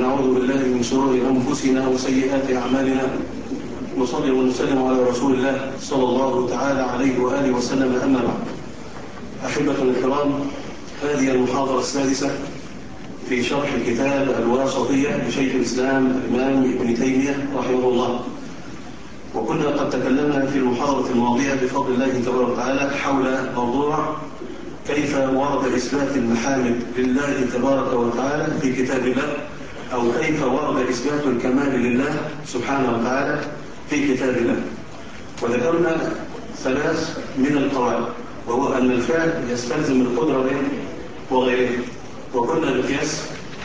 ونعوذ بالله من شرور أنفسنا وسيئات أعمالنا، نصلي ونسلم على رسول الله صلى الله تعالى عليه وآله وسلم. أما بعد، أحبة الكرام، هذه المحاضرة السادسة في شرح كتاب الواسطية لشيخ الإسلام الإمام ابن تيمية رحمه الله. وكنا قد تكلمنا في المحاضرة الماضية بفضل الله تبارك وتعالى حول موضوع كيف ورد إثبات المحامد لله تبارك وتعالى في كتاب الله، أو كيف ورد إثبات الكمال لله سبحانه وتعالى في كتاب الله. وذكرنا ثلاث من القواعد، وهو أن الفعل يستلزم القدرة وغيره، وكنا بالقياس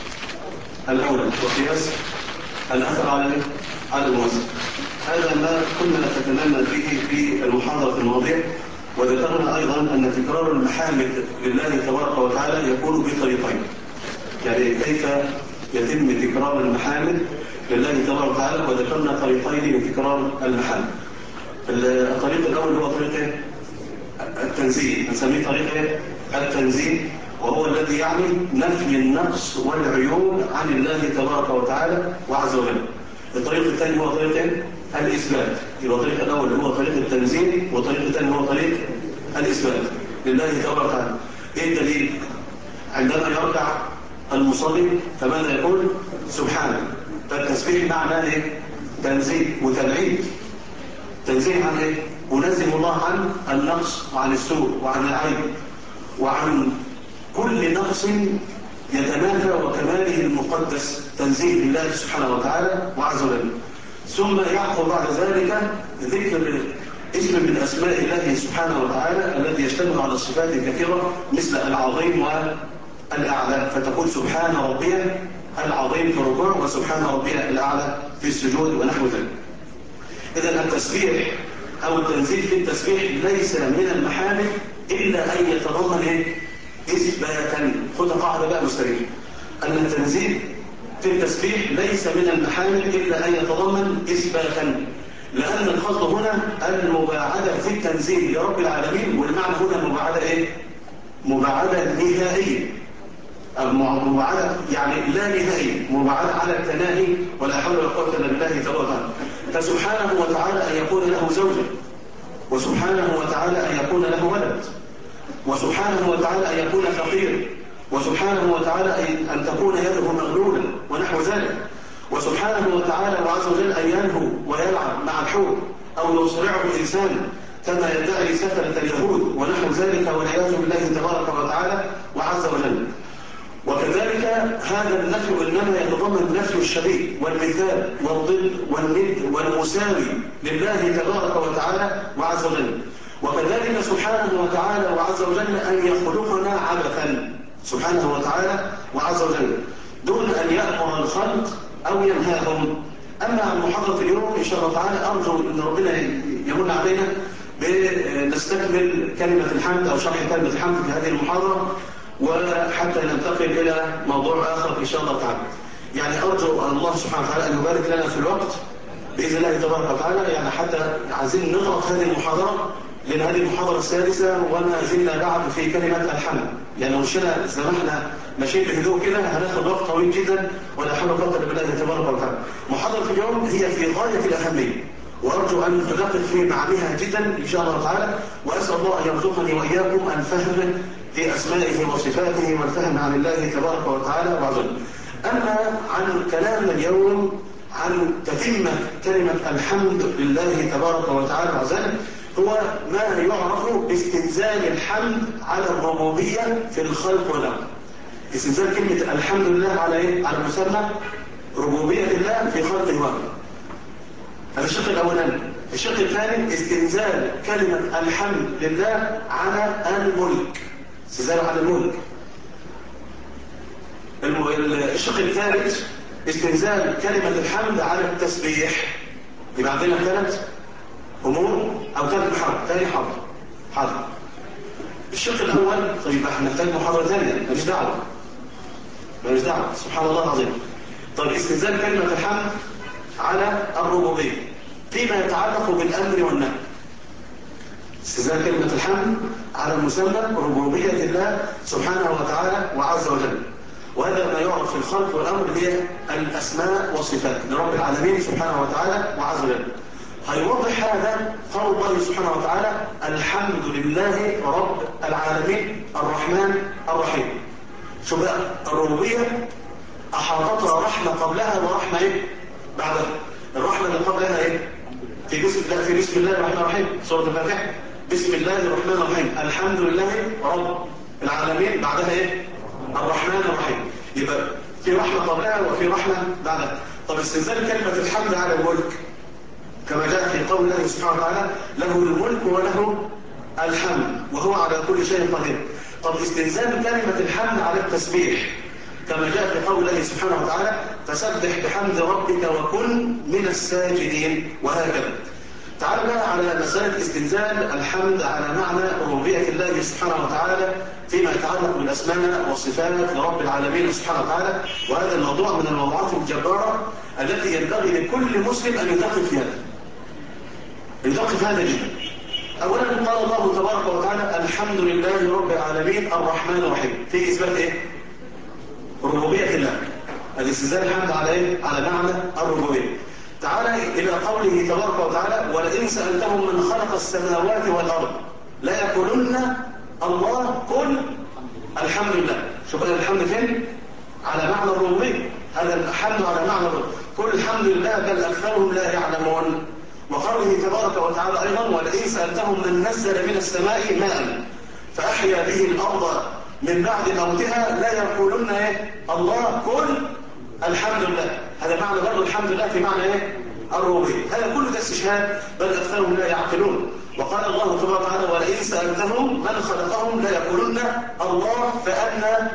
الأول وقياس الأثر على الموسى. هذا ما كنا تكلمنا فيه في المحاضرة الماضية. وذكرنا أيضا أن تكرار المحامد لله تبارك وتعالى يكون بطريقين، يعني كيف يتم تكرار المحامد لله تبارك وتعالى. وذكرنا طريقين لتكرار المحامد. الطريق الأول هو طريق التنزيه، نسميه طريق التنزيه، وهو الذي يعني نفي النقص والعيوب عن الله تبارك وتعالى وعز وجل. الطريق الثاني هو طريق الإثبات. يبقى الطريق الأول هو طريق التنزيه، والطريق الثاني هو طريق الإثبات لله تبارك وتعالى. إيه الدليل؟ عندما يركع المصلي فماذا يقول؟ سبحانه. فالتسبيح معناه إيه؟ تنزيه وتبعيد. تنزيه عن إيه؟ ونزه الله عن النقص وعن السوء وعن العيب وعن كل نقص يتنافى وكماله المقدس، تنزيه لله سبحانه وتعالى وعز وجل. ثم يعقب بعد ذلك ذكر اسم من أسماء الله سبحانه وتعالى الذي يشتمل على صفات كثيرة مثل العظيم والأعلى، فتقول سبحان ربي العظيم في الركوع، وسبحان ربي الأعلى في السجود ونحو ذلك. إذن التسبيح أو التنزيه في التسبيح ليس من المحامد إلا أن يتضمن إثباتا. خذ قاعدة بقى مستريح، أن التنزيه في التسبيح ليس من المحامد إلا أن يتضمن إثباتا، لأن القصد هنا المباعدة في التنزيه لرب العالمين. والمعنى هنا المباعدة إيه؟ مباعدة نهائية، مباعدة يعني لا نهائية، مباعدة على التناهي، ولا حول ولا قوة إلا بالله تبارك وتعالى. فسبحانه وتعالى أن يكون له زوجة، وسبحانه وتعالى أن يكون له ولد، وسبحانه وتعالى أن يكون فقير، وسبحانه وتعالى أن تكون يده مغلولة ونحو ذلك، وسبحانه وتعالى وعز وجل أن يلهو ويلعب مع الحور أو يصرعه الإنسان كما يدعي سفلة اليهود ونحو ذلك، والعياذ بالله تبارك وتعالى وعز وجل. وكذلك هذا النفي إنما يتضمن نفي الشبيه والمثال والضد والند والمساوي لله تبارك وتعالى وعز وجل. وكذلك سبحانه وتعالى وعز وجل أن يخلقنا عبثا سبحانه وتعالى وعز وجل دون أن يأمر الخلق أو ينهاهم. أما عن محاضرة اليوم إن شاء الله تعالى أرجو أن ربنا يمن علينا بنستكمل كلمة الحمد أو شرح كلمة الحمد في هذه المحاضرة، وحتى ننتقل إلى موضوع آخر إن شاء الله تعالى. يعني أرجو الله سبحانه وتعالى أن يبارك لنا في الوقت بإذن الله تبارك وتعالى، يعني حتى عايزين نضغط هذه المحاضرة، لأن هذه المحاضرة السادسة وما زلنا بعد في كلمة الحمد. يعني لو مشينا زي ما احنا ماشيين بهدوء كده هناخد وقت طويل جدا، ولا حول ولا قوة إلا بالله تبارك وتعالى. محاضرة اليوم هي في غاية الأهمية، وأرجو أن تدقق في معانيها جدا إن شاء الله تعالى، وأسأل الله أن يرزقني وإياكم الفهم في أسمائه وصفاته والفهم عن الله تبارك وتعالى وعز وجل. أما عن كلامنا اليوم عن تتمة كلمة الحمد لله تبارك وتعالى وعز وجل، هو ما يعرف باستنزال الحمد على الربوبية في الخلق والأمر. استنزال كلمة الحمد لله على إيه؟ على مسمى ربوبية الله في خلقه وأمره. هذا الشق الأولاني. الشق الثاني استنزال كلمة الحمد لله على الملك، استنزال على الملك. الشق الثالث استنزال كلمة الحمد على التسبيح. يبقى عندنا ثلاث أمور أو ثلاث محاور. ثاني حاضر. الشق الأول طيب احنا نحتاج محاضرة ثانية، ماليش دعوة سبحان الله العظيم. طيب استنزال كلمة الحمد على الربوبية فيما يتعلق بالأمر والنهي. استنزال كلمة الحمد على مسمى ربوبية الله سبحانه وتعالى وعز وجل. وهذا ما يعرف في الخلق والأمر هي الأسماء والصفات لرب العالمين سبحانه وتعالى وعز وجل. هيوضح هذا قول الله سبحانه وتعالى: الحمد لله رب العالمين الرحمن الرحيم. شو بقى الربوبية أحاطتها رحمة قبلها ورحمة إيه بعدها. الرحمة اللي قبلها إيه؟ في بسم الله الرحمن الرحيم، سورة الفاتحة، بسم الله الرحمن الرحيم، الحمد لله رب العالمين، بعدها إيه؟ الرحمن الرحيم. يبقى في رحمة قبلها وفي رحمة بعدها. طب استنزال كلمة الحمد على الملك كما جاء في قول الله سبحانه وتعالى: له الملك وله الحمد وهو على كل شيء قدير. طب استنزال كلمة الحمد على التسبيح كما جاء في قول الله سبحانه وتعالى: فسبح بحمد ربك وكن من الساجدين، وهكذا. تعال بقى على مسألة استنزال الحمد على معنى ربوبية الله سبحانه وتعالى فيما يتعلق بالأسماء والصفات لرب العالمين سبحانه وتعالى. وهذا الموضوع من الموضوعات الجبارة التي ينبغي لكل مسلم أن يدقق فيها. يدقق في هذا جدا. أولا قال الله تبارك وتعالى: الحمد لله رب العالمين الرحمن الرحيم، في إثبات إيه؟ ربوبية الله. الاستنزال الحمد على إيه؟ على معنى الربوبية. تعالى إلى قوله تبارك وتعالى: ولئن سألتهم من خلق السماوات والأرض لا يقولن الله قل الحمد لله. شوف الحمد فين؟ على معنى الربوبية. هذا الحمد على معنى الربوبية. قل الحمد لله بل أكثرهم لا يعلمون. وقوله تبارك وتعالى أيضا: ولئن سألتهم من نزل من السماء ماء فأحيا به الأرض من بعد موتها لا يقولن إيه؟ الله قل الحمد لله. هذا معنى برضه الحمد لله في معنى إيه؟ الربوبية. هذا كله ده استشهاد بل أكثرهم لا يعقلون. وقال الله تبارك وتعالى: ولئن سألتهم من خلقهم لا يقولن الله فأنى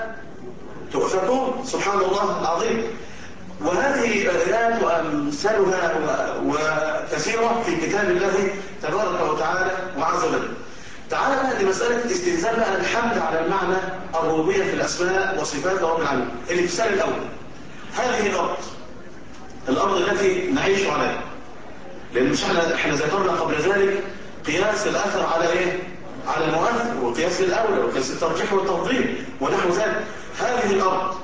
تؤفكون. سبحان الله العظيم. وهذه الآيات وأمثالها وكثيرة في كتاب الله تبارك وتعالى وعز وجل. تعالى بقى لمسألة استنزال الحمد على المعنى الربوبية في الأسماء وصفات رب العالمين. الامثال الأول: هذه الأرض التي نعيش عليها، لأن مش احنا ذكرنا قبل ذلك قياس الأثر على إيه؟ على المؤثر، وقياس الأولى، وقياس الترجيح والتفضيل ونحو ذلك. هذه الأرض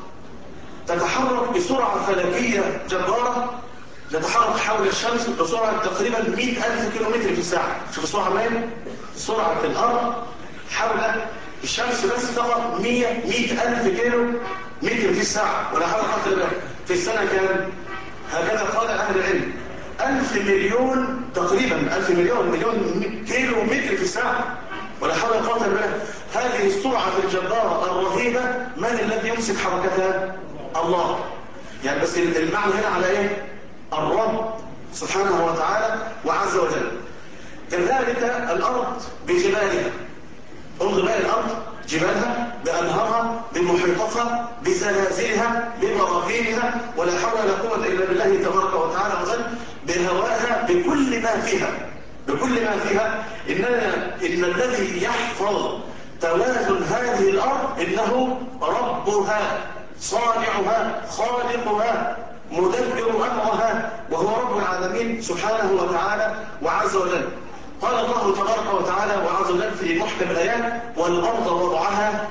تتحرك بسرعة فلكية جبارة، تتحرك حول الشمس بسرعة تقريبا 100,000 كيلومتر في الساعة. شوف السرعة مين؟ سرعة الأرض حول الشمس بس فقط 100,000 كيلو متر في الساعة، ولا حول ولا قوة. في السنة كام؟ هكذا قال أهل العلم: 1000 مليون تقريبا، 1000 مليون كيلو متر في الساعة، ولا حول ولا قوة إلا بالله. هذه السرعة الجبارة الرهيبة من الذي يمسك حركتها؟ الله. يعني بس المعنى هنا على ايه؟ الرب سبحانه وتعالى وعز وجل. كذلك الارض بجبالها. انظر بقى الارض، جبالها بانهارها بمحيطها بزلازلها ببراكينها، ولا حول ولا قوه الا بالله تبارك وتعالى وجل، بهوائها بكل ما فيها، بكل ما فيها. ان الذي يحفظ توازن هذه الارض انه ربها صانعها خالقها مدبر أمرها، وهو رب العالمين سبحانه وتعالى وعز وجل. قال الله تبارك وتعالى وعز وجل في محكم الآيات: والأرض وضعها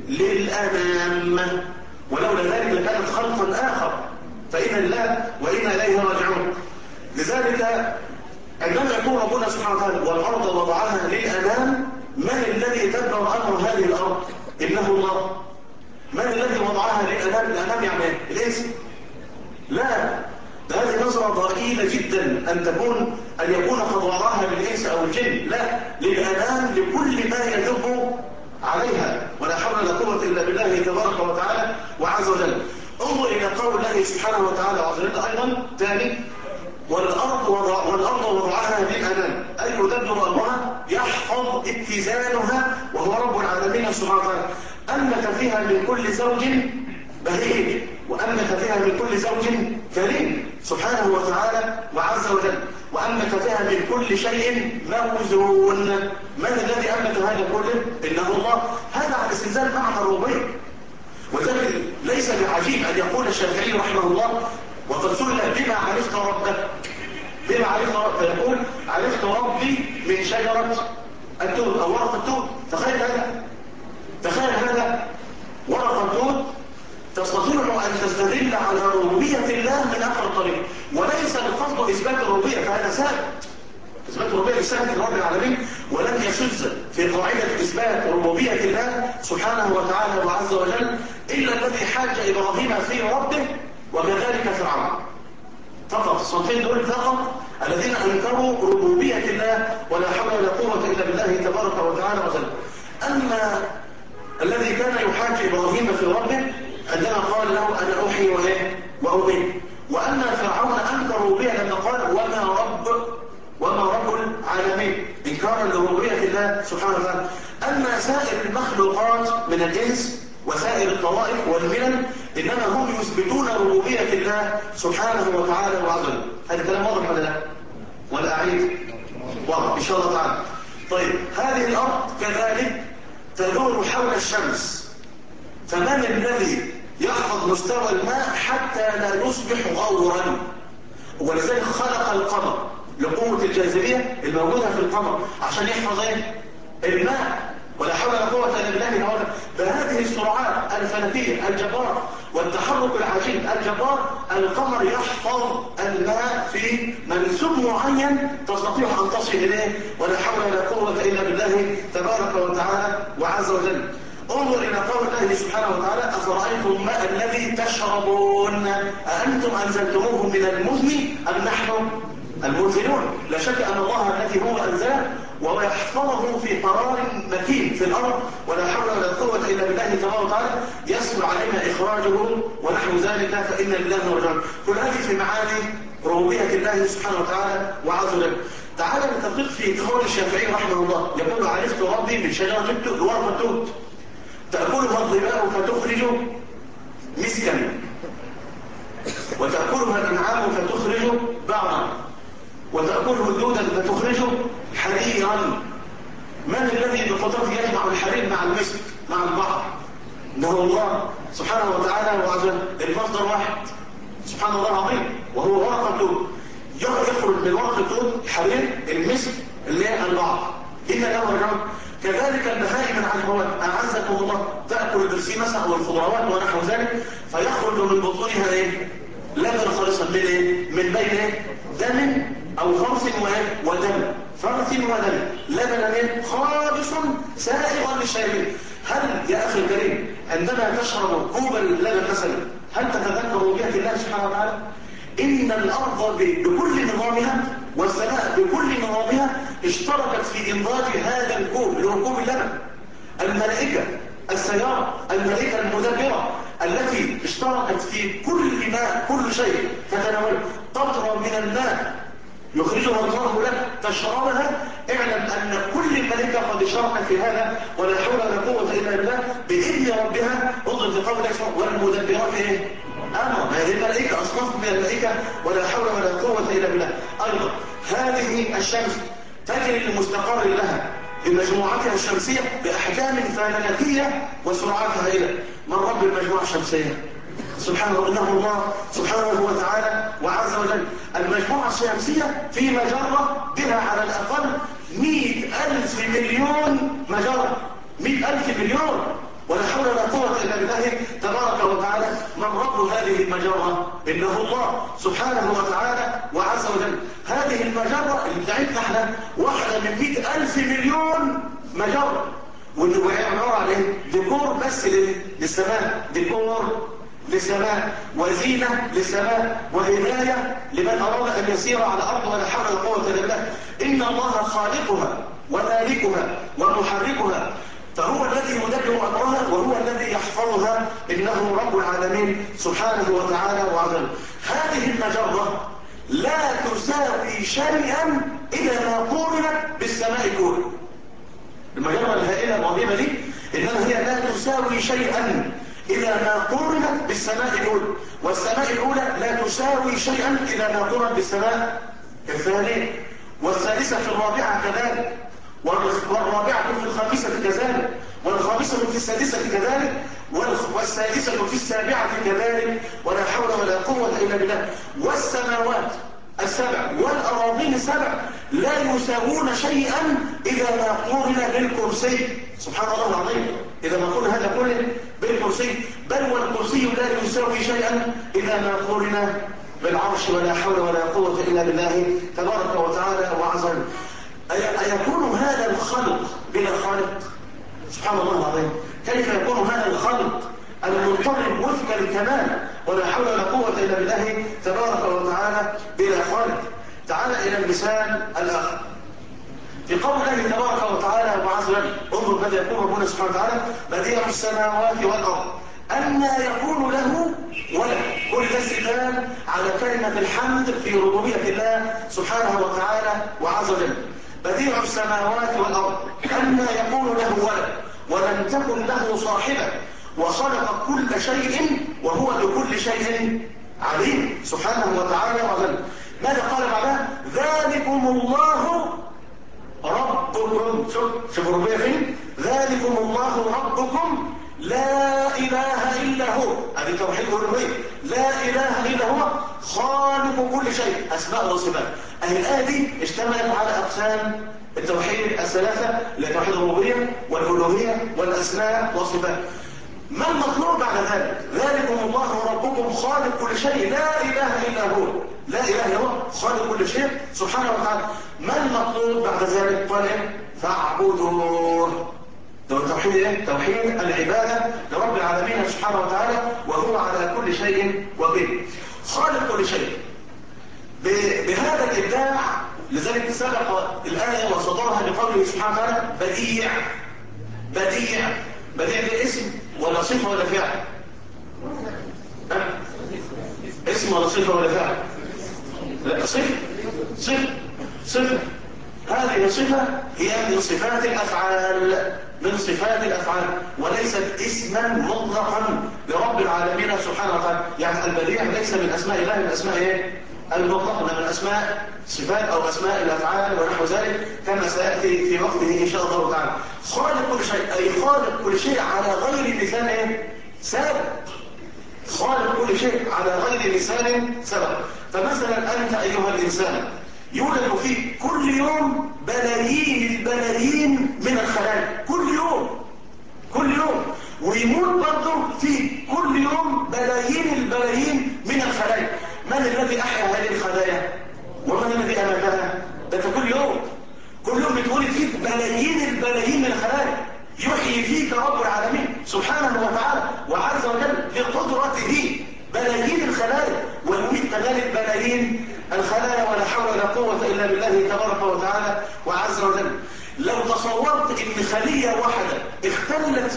للأنام ولولا ذلك لكانت خلقا آخر فإنا لله وإنا إليه راجعون. لذلك عندما يقول ربنا سبحانه وتعالى: والأرض وضعها للأنام، من الذي دبر أمر هذه الأرض؟ إنه الله. من الذي وضعها للأنام؟ الأنام يعني ايه؟ الإنس؟ لا، هذه نظرة ضئيلة جدا أن يكون قد وضعها للإنس أو الجن. لا، للأنام، لكل ما يدب عليها، ولا حول ولا قوة إلا بالله تبارك وتعالى وعز وجل. انظر إلى قول الله سبحانه وتعالى وعز وجل أيضا ثاني: والأرض وضعها للأنام، أي يدبر أمرها، يحفظ اتزانها، وهو رب العالمين سبحانه وتعالى. أنبت فيها من كل زوج بهيج، وأنبت فيها من كل زوج كريم سبحانه وتعالى وعز وجل، وأنبت فيها من كل شيء موزون. من الذي أنبت هذا كله؟ إنه الله. هذا على استنزال معنى الربوبية. وذلك ليس بعجيب أن يقول الشافعي رحمه الله: وقد سئل بما عرفت ربك؟ بما عرفت ربك؟ فيقول: عرفت ربي من شجرة التوت أو ورق التوت. تخيل هذا، ورق التوت تستطيع أن تستدل على ربوبية الله من آخر الطريق، وليس القصد إثبات الربوبية، فهذا ثابت. إثبات الربوبية ثابت لرب العالمين، ولم يشذ في قاعدة إثبات ربوبية الله سبحانه وتعالى وعز وجل إلا الذي حاج إبراهيم في ربه وكذلك فرعون. فقط الصنفين دول فقط الذين أنكروا ربوبية الله ولا حول ولا قوة إلا بالله تبارك وتعالى وجل. أما الذي كان يحاج إبراهيم في ربه عندما قال له أنا أحيي وأميت. وأما فرعون أنكر ربوبية لما قال وما رب العالمين، إنكارا لربوبية الله سبحانه وتعالى. أما سائر المخلوقات من الإنس وسائر الطوائف والملل إنما هم يثبتون ربوبية الله سبحانه وتعالى وعز وجل. هذا كلام واضح ولا لا؟ ولا أعيد؟ واضح إن شاء الله تعالى. طيب، هذه الأرض كذلك تدور حول الشمس، فمن الذي يحفظ مستوى الماء حتى لا يصبح غورا؟ ولذلك خلق القمر لقوة الجاذبية الموجودة في القمر عشان يحفظ الماء، ولا حول ولا قوة إلا بالله تعالى. بهذه السرعات الفلكية الجبارة والتحرك العجيب الجبار القمر يحفظ الماء في منسوب معين تستطيع أن تصل إليه، ولا حول ولا قوة إلا بالله تبارك وتعالى وعز وجل. انظر إلى قول الله سبحانه وتعالى أفرأيتم الماء الذي تشربون أأنتم أنزلتموه من المزن أم نحن المنزلون؟ لا شك أن الله الذي هو أنزله ويحفظه في قرار مكين في الأرض، ولا حول ولا قوة إلا بالله تبارك وتعالى، يسهل علينا إخراجه ونحو ذلك، فإن لله ورجعنا. كل هذه في معاني ربوبية الله سبحانه وتعالى وعز وجل. تعالى نتفق في قول الشافعي رحمه الله، يقول عرفت ربي من شجرة ورق التوت تأكلها الظباء فتخرج مسكا، وتأكلها الأنعام فتخرج بعضا، وتأكله الدودة فتخرج حريرا. من الذي بقدرته يجمع الحرير مع المسك مع البعض؟ إنه الله سبحانه وتعالى وعز وجل. المصدر واحد سبحان الله العظيم، وهو ورق التوت. يخرج من ورق التوت حرير المسك اللي هي البعض. إن له رجعون. كذلك البهائم العنكبوت أعزكم الله تأكل البرسيمة والخضروات ونحو ذلك، فيخرج من بطونها لبن خالصا من بين دم أو فرث ودم، فرث ودم، لبنا خالص سائغا للشاربين. هل يا أخي الكريم عندما تشرب كوب اللبن مثلا هل تتذكر ربوبية الله سبحانه وتعالى؟ إن الأرض بكل نظامها والسماء بكل نظامها اشتركت في إنضاج هذا الكوب اللي هو كوب اللبن. الملائكة السيارة، الملائكة المدبرة التي اشتركت في كل ماء، كل شيء تتناول قطرة من الماء يخرجها الله لك تشربها، اعلم أن كل الملائكة قد اشتركت في هذا، ولا حول ولا قوة إلا بالله بإذن ربها. انظر في قول الله والمدبرات أمر. هذه الملائكة أصناف من الملائكة، ولا حول ولا قوة إلا بالله. أيضا هذه الشمس تجري لمستقر لها بمجموعتها الشمسية بأحجام فلكية وسرعات هائلة. من رب المجموعة الشمسية؟ سبحانه، إنه الله سبحانه وتعالى وعز وجل. المجموعة الشمسية في مجرة بها على الأقل 100,000 مليون مجرة، 100,000 مليون، ولا حول ولا قوة إلا بالله تبارك وتعالى. من رب هذه المجرة؟ إنه الله سبحانه وتعالى وعز وجل. هذه المجرة اللي بتاعتنا احنا واحدة من 100,000 مليون مجرة، وهي عبارة عن ايه؟ ديكور بس للسماء، ديكور للسماء وزينة للسماء وهداية لمن أراد أن يسير على الأرض، ولا حول ولا قوة إلا بالله. إن الله خالقها ومالكها ومحركها، فهو الذي يدبر أمرها وهو الذي يحفظها، إنه رب العالمين سبحانه وتعالى وعلا. هذه المجرة لا تساوي شيئا إذا ما قورنت بالسماء الأولى. المجرة الهائلة العظيمة دي إنما هي لا تساوي شيئا إذا ما قورنت بالسماء الأولى، والسماء الأولى لا تساوي شيئا إذا ما قورنت بالسماء الثانية، والثالثة في الرابعة كذلك، والرابعة في الخامسة كذلك، والخامسة في السادسة كذلك، والسادسة في السابعة كذلك، ولا حول ولا قوة إلا بالله. والسماوات السبع والأراضين السبع لا يساوون شيئا إذا ما قورن بالكرسي. سبحان الله العظيم، إذا ما قورن هذا كله بالكرسي، بل والكرسي لا يساوي شيئا إذا ما قورن بالعرش، ولا حول ولا قوة إلا بالله تبارك وتعالى وعز وجل. أيكون هذا الخلق بلا خالق؟ سبحان الله العظيم، كيف يكون هذا الخلق المنتظم وفق الكمال ولا حول ولا قوة إلا بالله تبارك وتعالى بلا خالق؟ تعال إلى المثال الآخر في قول الله تبارك وتعالى وعز وجل. انظر ماذا يقول ربنا سبحانه وتعالى: بديع السماوات والأرض أنى يكون له ولد. كل ده استدلال على كلمة الحمد في ربوبية الله سبحانه وتعالى وعز وجل. بديع السماوات والأرض أنى يكون له ولد ولم تكن له صاحبة وخلق كل شيء وهو بكل شيء عليم سبحانه وتعالى وعلا. ماذا قال بعدها؟ ذلكم الله ربكم. شوف الربوبية فين؟ ذلكم الله ربكم لا إله إلا هو. هذه توحيد الربوبية، لا إله إلا هو خالق كل شيء، أسماء وصفات. الآية دي اشتملت على أقسام التوحيد الثلاثة، توحيد الربوبية والألوهية والأسماء والصفات. ما المطلوب بعد ذلك؟ ذلكم الله ربكم خالق كل شيء لا إله إلا هو، لا إله إلا هو خالق كل شيء سبحانه وتعالى. ما المطلوب بعد ذلك؟ قال فاعبدوه. توحيد ايه؟ توحيد العبادة لرب العالمين سبحانه وتعالى، وهو على كل شيء وكيل، خالق كل شيء. بهذا الإبداع لذلك سبق الآية وصدرها بقوله سبحانه وتعالى بديع. بديع، بديع ده اسم ولا صفة ولا فعل؟ اسم ولا صفة ولا فعل؟ لا، صفة. صفة. هذه الصفة هي من صفات الأفعال، من صفات الأفعال، وليست اسما مطلقا لرب العالمين سبحانه وتعالى. يعني البديع ليس من أسماء الله، من أسماء ايه؟ المطلق، من أسماء صفات أو أسماء الأفعال ونحو ذلك، كما سيأتي في وقته إن شاء الله تعالى. خالق كل شيء، أي خالق كل شيء على غير مثال ايه؟ سابق. خالق كل شيء على غير مثال سبق. فمثلا أنت أيها الإنسان يولد فيك كل يوم بلايين البلايين من الخلايا، كل يوم، ويموت برضه فيك كل يوم بلايين البلايين من الخلايا. من الذي أحيا هذه الخلايا؟ ومن الذي أماتها؟ ده كل يوم بتولد فيك بلايين البلايين من الخلايا، يحيي فيك رب العالمين سبحانه وتعالى وعز وجل بقدرته بلايين الخلايا، ويميت كذلك بلايين الخلايا، ولا حول ولا قوة إلا بالله تبارك وتعالى وعز وجل. لو تصورت إن خلية واحدة اختلت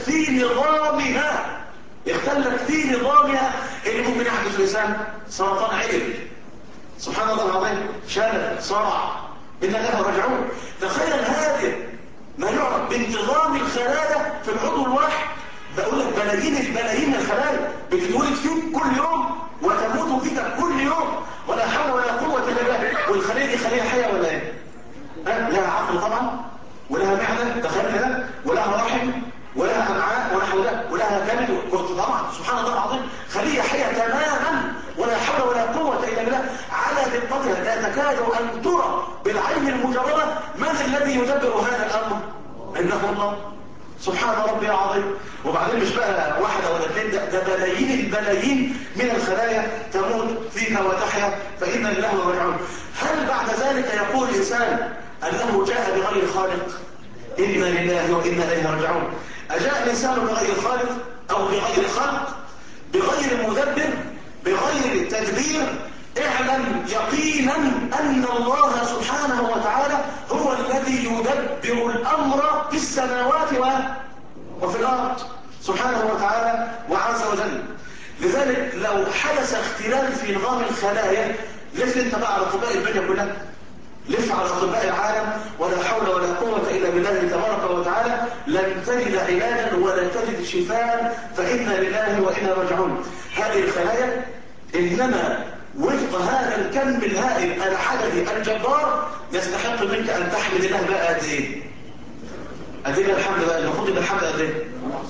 في نظامها اللي ممكن يحدث لسان سرطان عقل، سبحان الله العظيم، شلل، صرع، إن له رجعون. تخيل هذا ما يعرف بانتظام الخلايا في العضو الواحد. بقول لك بلايين البلايين من الخلايا بتتولد فيك كل يوم وتموت فيك كل يوم، ولا حول ولا قوة إلا بالله. والخلية دي خلية حية ولا ايه؟ لها عقل طبعا، ولها معدة، تخيل كده، ولها رحم، ولها أمعاء ونحو ذلك، ولها كبد طبعا، سبحان الله العظيم، خلية حية تماما، ولا حول ولا قوة إلا بالله، على دقتها لا تكاد أن ترى بالعين المجردة. من الذي يدبر هذا الأمر؟ إنه الله سبحان ربي العظيم. وبعدين مش بقى واحدة ولا اثنين، ده بلايين البلايين من الخلايا تموت فيك وتحيا، فإنا لله وراجعون. هل بعد ذلك يقول الإنسان أنه جاء بغير خالق؟ إنا لله وإنا إليه راجعون. أجاء الإنسان بغير خالق أو بغير خلق، بغير مدبر، بغير تدبير؟ اعلم يقينا أن الله سبحانه وتعالى هو الذي يدبر الأمر في السماوات وفي الأرض سبحانه وتعالى وعز وجل. لذلك لو حدث اختلال في نظام الخلايا، لف انت بقى على أطباء الدنيا كلها، لف على أطباء العالم، ولا حول ولا قوة إلا بالله تبارك وتعالى، لن تجد علاجا ولا تجد شفاء، فإنا لله وإنا راجعون. هذه الخلايا إنما وفق هذا الكم الهائل العددي الجبار يستحق منك أن تحمد الله بقى قد إيه؟ قد إيه الحمد بقى؟ المفروض يبقى الحمد قد إيه؟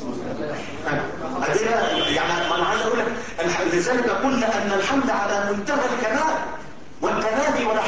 قد إيه بقى؟ يعني أنا عايز أقول لك لذلك قلنا أن الحمد على منتهى الكمال والتنادي، ولا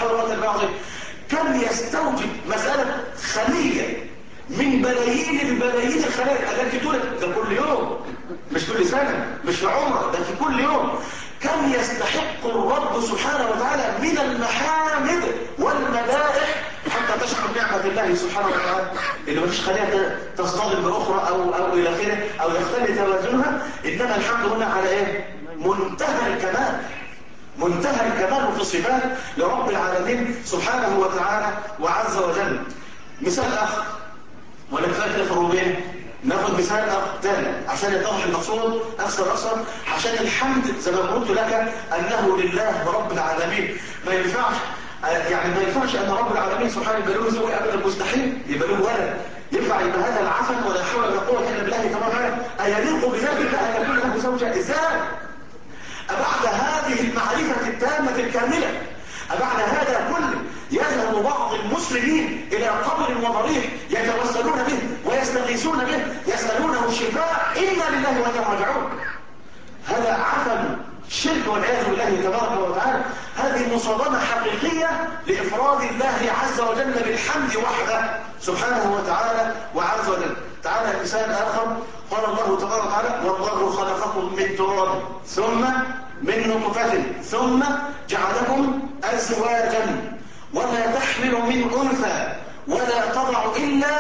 يستوجب مسألة خلية من بلايين البلايين الخلايا التي تولد، ده كل يوم مش كل سنة، مش في عمره، ده في كل يوم. كم يستحق الرب سبحانه وتعالى من المحامد والمدائح حتى تشعر نعمة الله سبحانه وتعالى، اللي مفيش خليها تصطدم بأخرى أو إلى آخره أو يختل توازنها. إنما الحمد لله على إيه؟ منتهى الكمال، منتهى الكمال في الصفات لرب العالمين سبحانه وتعالى وعز وجل. مثال آخر، ولا كفايه كده في الروبين، ناخد مثال آخر تاني عشان يتضح المقصود أكثر، عشان الحمد زي ما قلت لك أنه لله رب العالمين. ما ينفعش يعني ما ينفعش أن رب العالمين سبحانه يبقى له زوج أبدا، مستحيل يبقى له ولد. ينفع يبقى هذا العفن ولا حول ولا قوة إلا بالله تبارك وتعالى؟ أيليق بذات الله أن يكون له زوجة؟ إزاي؟ أبعد هذه المعرفة التامة الكاملة، أبعد هذا كله يذهب بعض المسلمين إلى قبر وضريح يتوسلون به ويستغيثون به يسألونه الشفاء، إنا لله وإنا راجعون. هذا عفن شرك والعياذ بالله تبارك وتعالى. هذه مصادمة حقيقية لإفراد الله عز وجل بالحمد وحده سبحانه وتعالى وعز وجل. تعالى مثال آخر، قال الله تبارك وتعالى: والله خلقكم من تراب ثم من نطفة ثم جعلكم أزواجا وما تحمل من أنثى ولا تضع إلا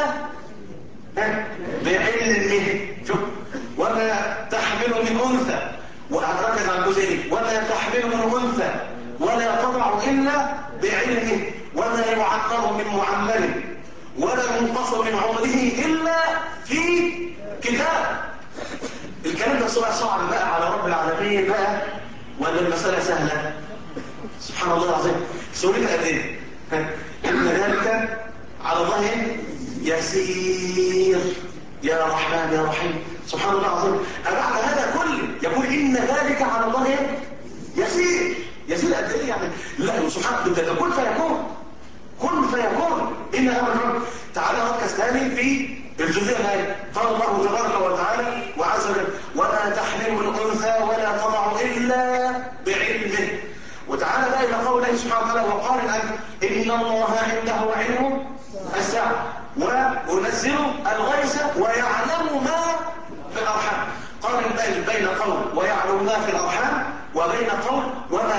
بعلمه. شوف، وما تحمل من أنثى، وركز على الجزء، وما تحمل من أنثى ولا تضع إلا بعلمه وما يعمر من معمر ولا ينقص من عمره إلا في كتاب. الكلام ده صعب بقى على رب العالمين بقى، ولا المسألة سهلة؟ سبحان الله العظيم، سهولتها قد ايه؟ إن ذلك على الله يسير يا رحمن يا رحيم. سبحان الله العظيم. أبعد هذا كله يقول إن ذلك على الله يسير. يسير قد ايه يعني؟ لا سبحان الله، كن فيكون، كن فيكون. إن أمر. تعالى ركز ثاني في الجزئية الآية. قال الله تبارك وتعالى وعز وجل: وما تحمل من أنثى ولا تضع إلا بعلمه. وتعالى بقى إلى قول الله سبحانه وتعالى: وقال الآن إن الله عنده علم الساعة وينزل الغيث ويعلم ما في الأرحام. قال بين قول ويعلم ما في الأرحام وبين قول وما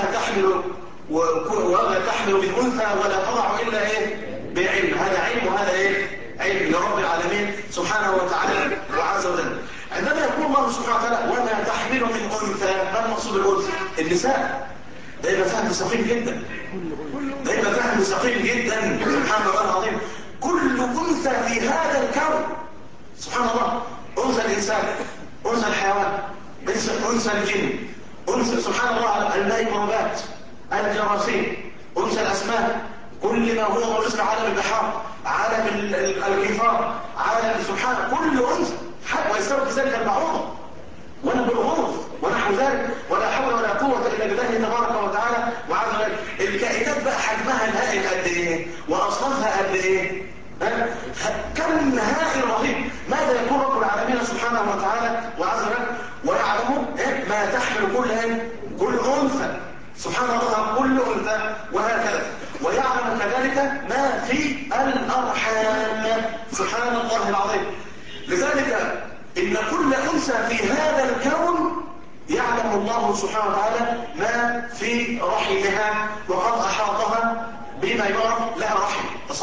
تحمل من أنثى ولا تضع إلا إيه؟ بعلم. هذا علم وهذا إيه؟ علم لرب العالمين سبحانه وتعالى وعز وجل. عندما يقول الله سبحانه وتعالى وما تحمل من أنثى، ما المقصود بالأنثى؟ النساء. ده يبقى فهم سقيم جدا، ده يبقى فهم سقيم جدا. سبحان الله العظيم. كل أنثى في هذا الكون، سبحان الله، أنثى الإنسان، أنثى الحيوان، أنثى الجن، أنثى سبحان الله الميكروبات، الجراثيم، أنثى الأسماك، كل ما هو موجود في عالم البحار، عالم الكفار، عالم سبحان، كل أنثى حتى ويستوي ذلك البعوضة ولا بالغوث ونحو ذلك، ولا حول ولا قوة إلا بالله تبارك وتعالى وعز وجل. الكائنات بقى حجمها الهائل قد إيه وأصنافها قد إيه؟ كم هائل رهيب. ماذا يقول رب العالمين سبحانه وتعالى وعز وجل؟ ويعلم ما تحمل كل أنثى، سبحان الله، كل أنثى، وهكذا. ويعلم كذلك ما في الأرحام، سبحان الله العظيم. لذلك إن كل أنثى في هذا الكون يعلم الله سبحانه وتعالى ما في رحمها، وقد أحاطها بما يرى لها رحم.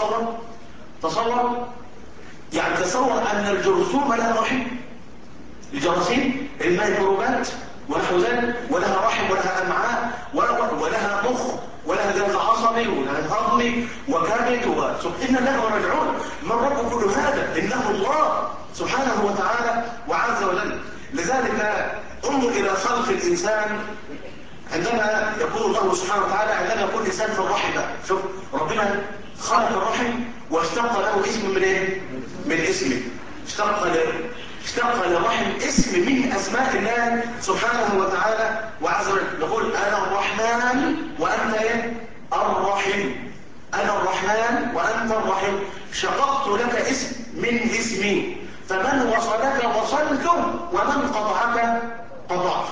تصور يعني تصور أن الجرثوم لها رحم، الجراثيم، الميكروبات ونحو ذلك، ولها رحم ولها أمعاء ولها مخ ولها جهاز عصبي ولها هضمي وكبد إن الله راجعون. من رب كل هذا؟ إنه الله سبحانه وتعالى وعز وجل. لذلك انظر إلى خلق الإنسان. عندما يقول الله سبحانه وتعالى عندما يكون الإنسان في الرحم، شوف ربنا خلق الرحم واشتق له اسم من ايه؟ من اسمه. اشتق للرحم اسم من أسماء الله سبحانه وتعالى وعز وجل. يقول أنا الرحمن وأنت ايه؟ الرحيم. أنا الرحمن وأنت الرحيم. شققت لك اسم من اسمي، فمن وصلك وصلته ومن قطعك قطعت.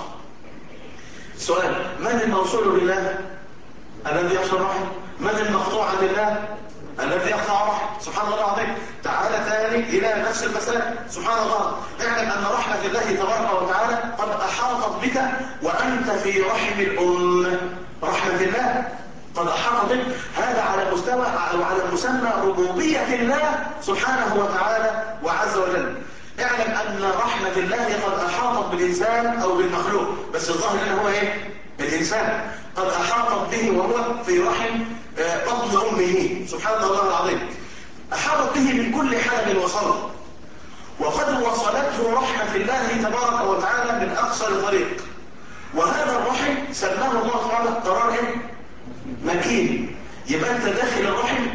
سؤال: من الموصول لله الذي يصل الرحم؟ من المقطوع لله الذي يقطع رحم. سبحان الله العظيم. تعالى ثاني إلى نفس المسألة. سبحان الله. اعلم أن رحمة الله تبارك وتعالى قد أحاطت بك وأنت في رحم الأم. رحمة الله قد أحاطت بك. هذا على مستوى أو على مسمى ربوبية الله سبحانه وتعالى وعز وجل. اعلم أن رحمة الله قد أحاطت بالإنسان أو بالمخلوق، بس الظاهر أنه هو إيه؟ الإنسان قد أحاطت به وهو في رحم بطن أمه. سبحان الله العظيم. أحاطت به من كل حدب وصل، وقد وصلته رحمة الله تبارك وتعالى من أقصى طريق. وهذا الرحم سماه الله تعالى قرار مكين. يبقى أنت داخل الرحم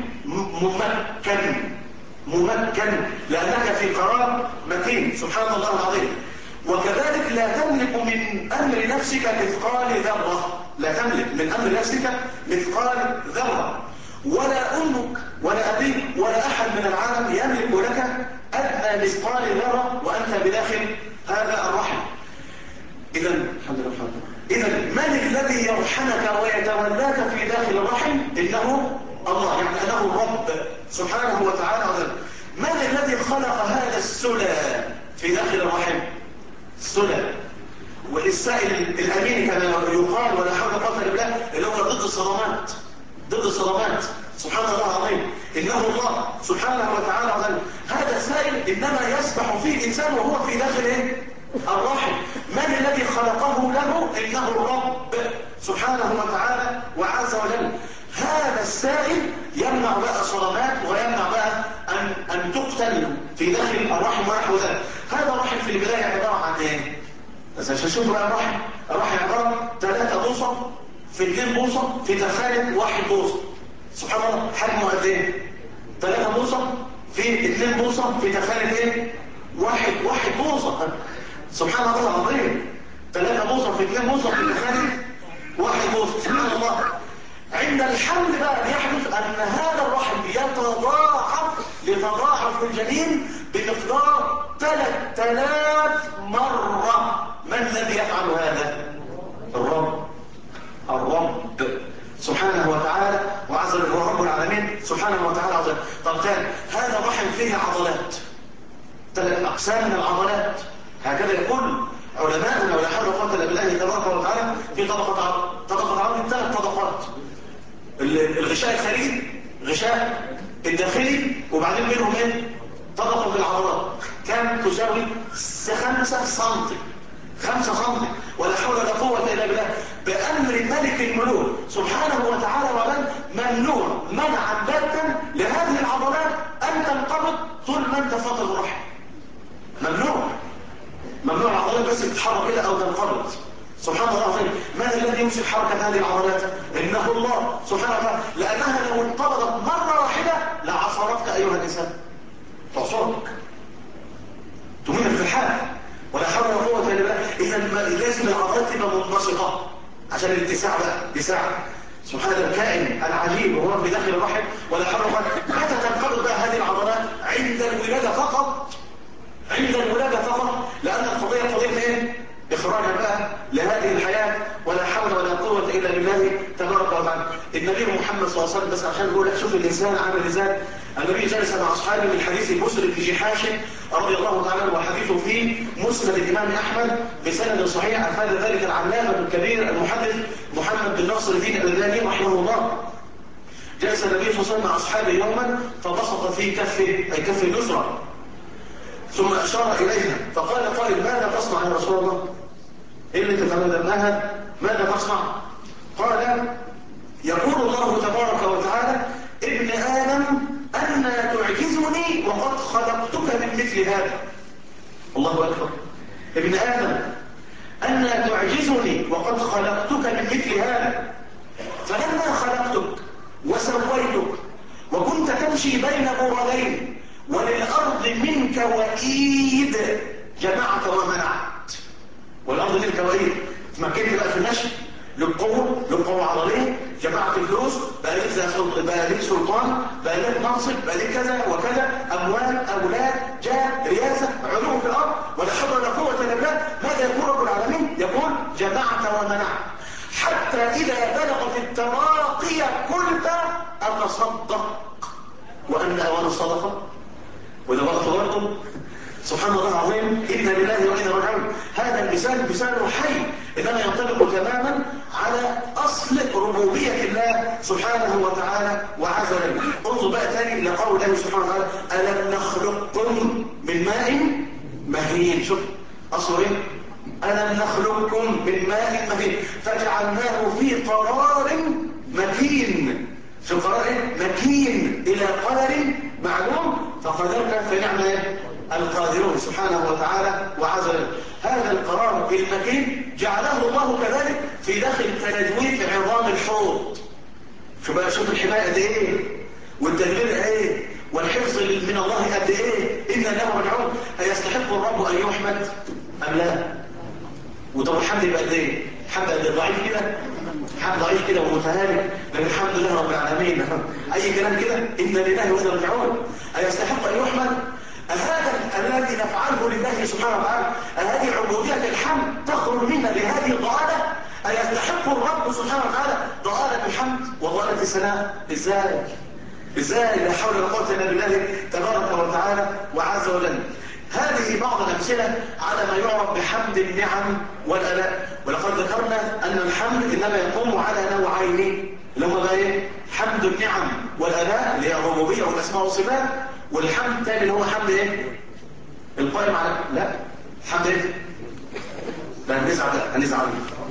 ممكن لأنك في قرار مكين. سبحان الله العظيم. وكذلك لا تملك من أمر نفسك مثقال ذرة. لا تملك من أمر نفسك مثقال ذرة، ولا أمك ولا أبيك ولا أحد من العالم يملك لك أدنى مثقال ذرة وأنت بداخل هذا الرحم. إذا من الذي يرحمك ويتولاك في داخل الرحم؟ إنه الله، يعني أنه الرب سبحانه وتعالى. من الذي خلق هذا السلى في داخل الرحم؟ السلى والسائل الأمين كما يقال، ولا حول ولا قوة إلا بالله، اللي هو ضد الصدمات. سبحان الله العظيم. إنه الله سبحانه وتعالى. هذا السائل إنما يسبح فيه الإنسان وهو في داخل الرحم. من الذي خلقه له؟ إنه الرب سبحانه وتعالى وعز وجل. هذا السائل يمنع بقى صدمات، ويمنع بقى أن تقتل في داخل الرحم ونحو ذلك. هذا الرحم في البداية عبارة عن إيه؟ بس عشان شوف بقى الرحم عبارة 3 بوصة في 2 بوصة في تخانة 1 بوصة. سبحان الله. حجمه قد إيه؟ 3 بوصة في 2 بوصة في تخانة إيه؟ 1 بوصة. سبحان الله العظيم. 3 بوصة في 2 بوصة في تخانة 1 بوصة. سبحان الله. عند الحمل بقى يحدث أن هذا الرحم يتضاعف الجنين بمقدار 3000 مرة. من الذي يفعل هذا؟ الرب سبحانه وتعالى وعز وجل، هو رب العالمين سبحانه وتعالى عز وجل. طب تاني، هذا الرحم فيه عضلات، 3 أقسام من العضلات. هكذا يقول علماءنا ولا حول ولا قوة إلا بالله تبارك وتعالى. في طبقة عظم 3 طبقات: الغشاء الخارجي، الغشاء الداخلي، وبعدين بينهم طبقة العضلات. كم تساوي 5 سم. 5 سم. ولا حول ولا قوة إلا بالله. بأمر ملك الملوك سبحانه وتعالى وعلا ممنوع منعا باتا لهذه العضلات أن تنقبض طول ما أنت فاضل الرحم. ممنوع العضلات بس تتحرك كده أو تنقبض. سبحان الله العظيم. من الذي يمسك حركة هذه العضلات؟ إنه الله سبحانه وتعالى. لأنها لو انقبضت مرة واحدة لعصرتك أيها الإنسان، تعصرك، تمينك في الحال. ولا حول ولا قوة إلا بالله. إذا لازم العضلات تبقى منبسطة عشان الاتساع بقى يساعد. سبحان الكائن العجيب وهو في داخل الرحم. ولا حول ولا قوة. متى تنقبض بقى هذه العضلات؟ عند الولادة فقط. لأن القضية إيه؟ إخراجها بقى لهذه الحياة. ولا حول ولا قوة إلا بالله تبارك وتعالى. النبي محمد صلى الله عليه وسلم، بس عشان نقول لك شوف الإنسان عامل إزاي. النبي جلس مع أصحابه من حديث مسلم في جحاش رضي الله تعالى، وحديثه في مسند الإمام أحمد بسند صحيح. أفاد ذلك العلامة الكبير المحدث محمد بن ناصر الدين الألباني رحمه الله. جلس النبي صلى الله عليه وسلم مع أصحابه يوما، فبسط في كف اليسرى ثم أشار إليها، فقال قائل: ماذا تصنع يا رسول الله؟ إيه اللي تتمنى؟ ماذا تصنع؟ قال: يقول الله تبارك وتعالى: ابن آدم أنى تعجزني وقد خلقتك من مثل هذا. الله أكبر. ابن آدم أنى تعجزني وقد خلقتك من مثل هذا. فلما خلقتك وسويتك وكنت تمشي بين بردين وللأرض منك وإيد، جمعت ومنعت. والأرض منك وإيد، تمكنت بقى في المشي، للقوة عضلية، جمعت الفلوس، بقى لك سلطان، بقى لك منصب، بقى لك كذا وكذا، أموال، أولاد، جاه، رياسة، علو في الأرض. ولا حول ولا قوة إلا بالله. ماذا يقول رب العالمين؟ يقول: جمعت ومنعت، حتى إذا بلغت التراقي قلت أتصدق. وأن أوان الصدقة، وده وقت برضه سبحان الله العظيم، إنا لله وإنا راجعون. هذا المثال مثال حي إنما ينطبق تماما على أصل ربوبية الله سبحانه وتعالى وعز وجل. انظر بقى تاني إلى قول الله سبحانه وتعالى: ألم نخلقكم من ماء مهين. شوف أصله إيه؟ ألم نخلقكم من ماء مهين فجعلناه في قرار مكين. شوف قرار إيه؟ مكين إلى قدر معلوم فقدرنا فنعم القادرون سبحانه وتعالى وعز وجل. هذا القرار المكين جعله الله كذلك في داخل تجويف عظام الحوض. شوف الحماية قد ايه والتدبير ايه والحفظ من الله قد ايه. إن له مدعون. أيستحق الرب أن يحمد أم لا؟ وطب الحمد يبقى قد ايه؟ الحمد قد ضعيف كده، حمد ضعيف كده ومتهالك، لكن الحمد لله رب العالمين. أي كلام كده. إن لله وإنا راجعون. أيستحق أن يحمد؟ هذا الذي نفعله لله سبحانه وتعالى، هذه عبودية الحمد تخرج منا بهذه الضلالة. أيستحق الرب سبحانه وتعالى ضلالة الحمد وضلالة الثناء؟ إزاي لا حول ولا قوة إلا بالله تبارك وتعالى وعز وجل. هذه بعض الأمثلة على ما يعرف بحمد النعم والآلاء. ولقد ذكرنا أن الحمد إنما يقوم على نوعين، اللي هما بقى إيه؟ حمد النعم والآلاء اللي هي الربوبية والأسماء والصفات، والحمد الثاني اللي هو حمد إيه؟ القائم على لا حمد إيه؟ لا هنزعل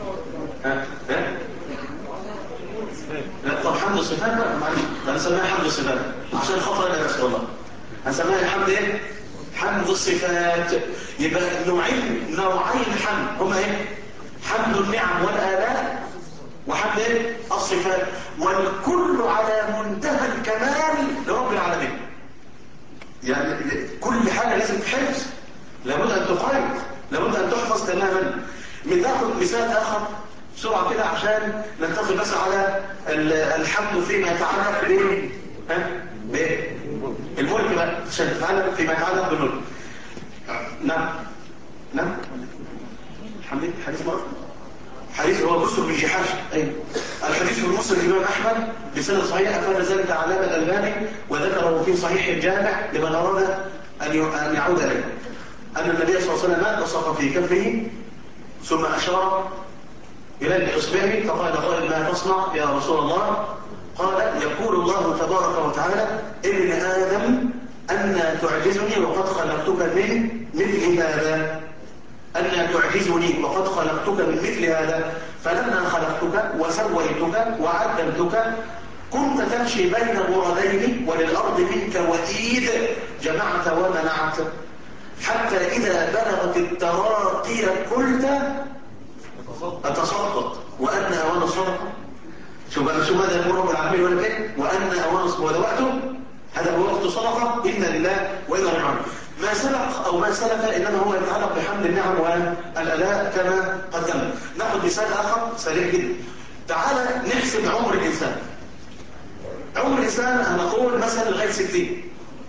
لا طب حمد الصفات بقى معلش هنسميها حمد الصفات عشان خاطر انا بس والله هنسميها الحمد ايه؟ حمد الصفات. يبقى نوعين حمد هما ايه؟ حمد النعم والآلاء وحمد ايه؟ الصفات. والكل على منتهى الكمال لرب العالمين. يعني كل حاجة لازم تحفظ، لابد ان تقيد، لابد ان تحفظ تماما. ناخد مثال اخر بسرعة كده عشان ننتقل بس على الحمد فيما يتعلق بالملك بقى، عشان تتعلق فيما يتعلق بالملك. نعم حديث مرة حديث هو بسر بن جحاش. أيوة. الحديث في مسلم الإمام أحمد بسند صحيح أفاد ذلك علامة الألباني وذكره في صحيح الجامع لمن أراد أن يعود إليه أن النبي صلى الله عليه وسلم بصق في كفه ثم أشار إلى إصبعه فقال: قائل ما تصنع يا رسول الله؟ قال: يقول الله تبارك وتعالى: ابن آدم أنا تعجزني وقد خلقتك من مثل هذا، أنا تعجزني وقد خلقتك من مثل هذا، فلما خلقتك وسويتك وعدلتك كنت تمشي بين بردين وللأرض منك وإيد، جمعت ومنعت، حتى إذا بلغت التراقي قلت أتصدق وأن أوان الصدقة. شو ماذا يقول رب العالمين ولا كده؟ وأن أوان الصدقة ودوقته هذا هو وقت صدقة. إنا لله وإنا راجعون. ما سبق أو ما سلف إنما هو يتعلق بحمد النعم والآلاء كما قدمنا. ناخذ مثال آخر سريع جدا. تعالى نحسب عمر الإنسان. عمر الإنسان هنقول مثلا لغاية 60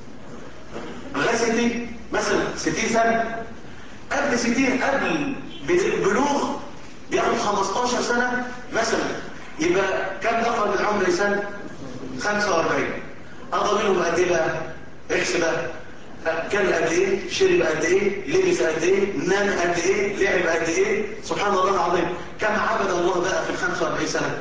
مثلا 60 سنة. قبل 60 قبل بلوغ بياخد 15 سنة مثلا، يبقى كم دخل من عمر الإنسان؟ 45. أضل منهم قد إيه بقى؟ احسب بقى. كان قد إيه؟ شرب قد إيه؟ لبس قد إيه؟ نام قد إيه؟ لعب قد إيه؟ سبحان الله العظيم. كم عبد الله بقى في 45 سنة؟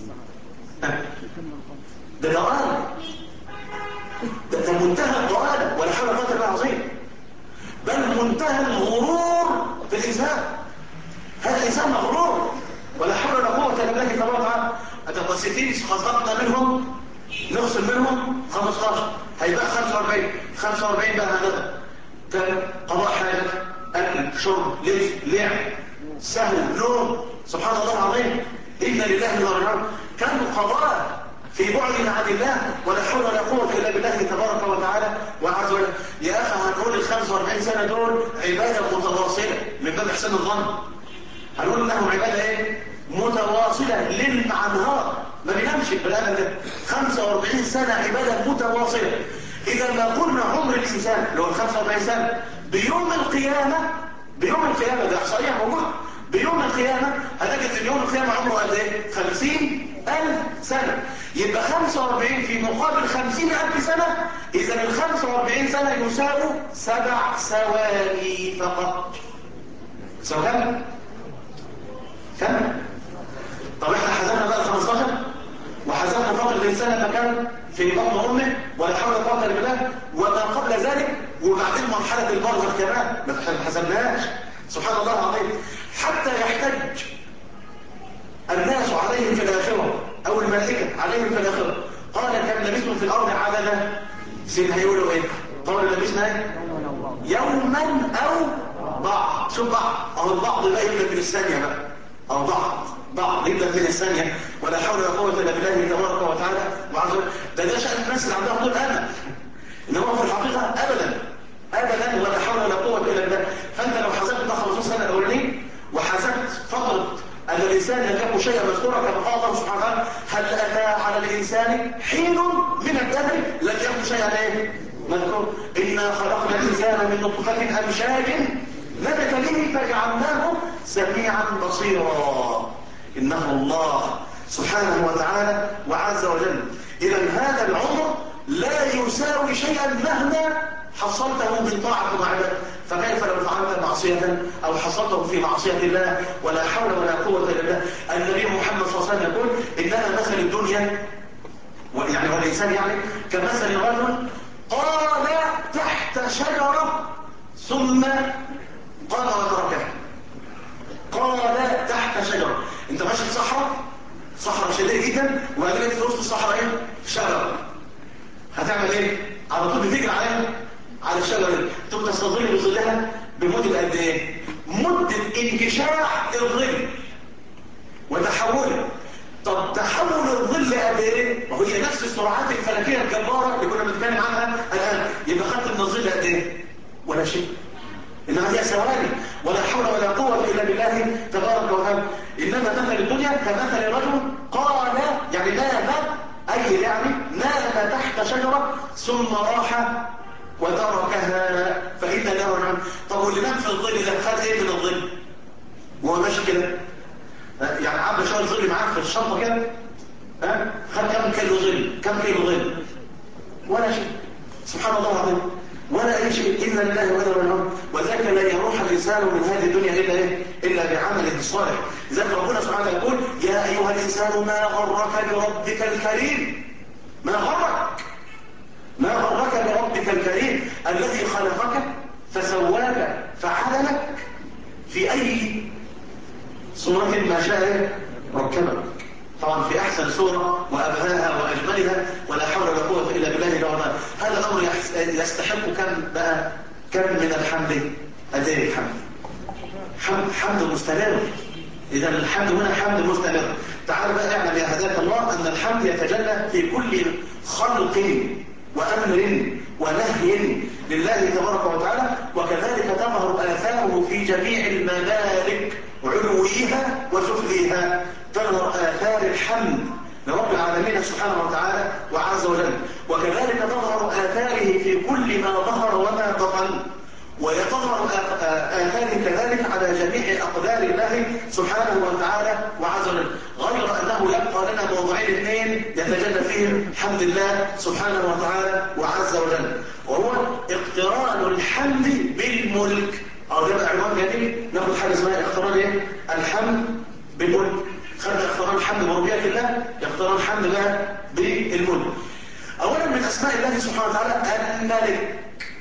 ده ضلال، ده منتهى الضلال ولا حول ولا قوة إلا بالله العظيم، بل منتهى الغرور في الإنسان. هذا الإنسان مغرور ولا حول ولا قوة إلا بالله تبارك وتعالى. هتبقى 60 خسرنا منهم نخسر منهم 15 هيبقى 45 بقى هذا كان قضاء حاجة، أكل، شرب، لبس، لعب، سهو، نوم. سبحان الله العظيم. إنا لله وإنا راجعون. كان قضاء في بعدنا عن الله ولا حول ولا قوة إلا بالله تبارك وتعالى وعز وجل. يا أخي هنقول ال 45 سنة دول عبادة متواصلة من باب إحسان الظن. هنقول لهم عبادة إيه؟ متواصلة ليل مع نهار، ما بينامش بالآن ده. 45 سنة عبادة متواصلة. إذا ما قلنا عمر الإنسان اللي هو 45 سنة بيوم القيامة ده إحصائية موجودة. بيوم القيامة هنجد إن يوم القيامة عمره قد إيه؟ 50 سنة. يبقى 45 في مقابل 50,000 سنة، إذا ال 45 سنة يساووا 7 ثواني فقط. سوى كم؟ كم؟ طب احنا حسبنا بقى 15 وحسبنا فترة الإنسان لما كان في بطن أمه ولا حول ولا قوة إلا بالله وما قبل ذلك، وبعدين مرحلة البرزخ كمان ما حسبناهاش. سبحان الله العظيم. حتى يحتج الناس عليهم في الآخرة أو الملائكة عليهم في الآخرة، قال كم لبثتم في الأرض عددا؟ سيدنا هيقولوا إيه؟ قالوا لبثنا إيه؟ يوما أو بعض. شوف بعض، أو البعض بقى يبدأ من الثانية بقى، أو بعض يبدأ من الثانية. ولا حول ولا قوة إلا بالله تبارك وتعالى وعز وجل. ده شأن الناس اللي عندها طول أمل، إنما في الحقيقة أبدا ولا حول ولا قوة إلا بالله. فأنت لو حسبت ده 15 سنة الأولانيين وحسبت فترة أن الإنسان لم يكن شيئا مذكورا كما قال الله سبحانه وتعالى: هل أتى على الإنسان حين من الدهر لم يكن شيئا إيه؟ مذكور. إنا خلقنا الإنسان من نطفة أمشاج نبتليه فجعلناه سميعا بصيرا. إنه الله سبحانه وتعالى وعز وجل. إذا هذا العمر لا يساوي شيئا مهما حصلته من طاعة وعبادة، فكيف لو فعلت معصية أو حصلته في معصية الله؟ ولا حول ولا قوة إلا بالله. النبي محمد صلى الله عليه وسلم يقول: إنما مثل الدنيا يعني والإنسان يعني كمثل رجل قال تحت شجرة ثم قام وتركها. قال تحت شجرة. انت ماشي في صحراء شديدة جدا، وبعدين في وسط الصحراء ايه؟ شجرة. هتعمل ايه؟ على طول بتجري على الشجرة دي، تبقى تستظل بظلها بمدة قد ايه؟ مدة انكشاح الظل وتحوله. طب تحول الظل قد ايه؟ وهي نفس السرعات الفلكية الجبارة اللي كنا بنتكلم عنها الآن. يبقى خدت من الظل قد ايه؟ ولا شيء. إنما هي ثواني. ولا حول ولا قوة إلا بالله تبارك وتعالى. إنما مثل الدنيا كمثل رجل قال يعني نام، أي يعني نام تحت شجرة ثم راح وتركها فإذا له نعم. طب واللي نام في الظل ده خد إيه من الظل؟ وهو ماشي كده يعني عبد شوية ظل معاه في الشنطة كده، خد كم كيلو ظل؟ ولا شيء. سبحان الله العظيم. ولا أي شيء. إن لله وإنا إليه راجعون. وذاك لا يروح الإنسان من هذه الدنيا إلا إيه؟ إلا بعمله الصالح. لذلك ربنا سبحانه وتعالى يقول: يا أيها الإنسان ما غرك بربك الكريم. ما غرك بربك الكريم الذي خلقك فسواك فعدلك في أي صورة ما شاء ركبك. طبعا في أحسن صورة وأبهاها وأجملها. ولا حول ولا قوة إلا بالله العظيم. هذا الأمر يستحق كم من الحمد. أداء حمد مستمر. إذا الحمد هنا حمد مستمر. تعال بقى اعلم يا هداك الله أن الحمد يتجلى في كل خلق وأمر ونهي لله تبارك وتعالى، وكذلك تظهر آثاره في جميع الممالك علويها وسفليها. تظهر آثار الحمد لرب العالمين سبحانه وتعالى وعز وجل، وكذلك تظهر آثاره في كل ما ظهر وما بطن، ويتظهر آثاره كذلك على جميع أقدار الله سبحانه وتعالى وعز وجل، غير أنه يبقى لنا موضوعين اثنين يتجلى فيهم حمد الله سبحانه وتعالى وعز وجل، وهو اقتران الحمد بالملك. أو ده بقى عنوان جديد، ناخد حاجة اسمها اقتران ايه؟ الحمد بالملك. خدنا اقتران الحمد بربوبية الله، اقتران الحمد بقى بالملك. أولا من أسماء الله سبحانه وتعالى الملك.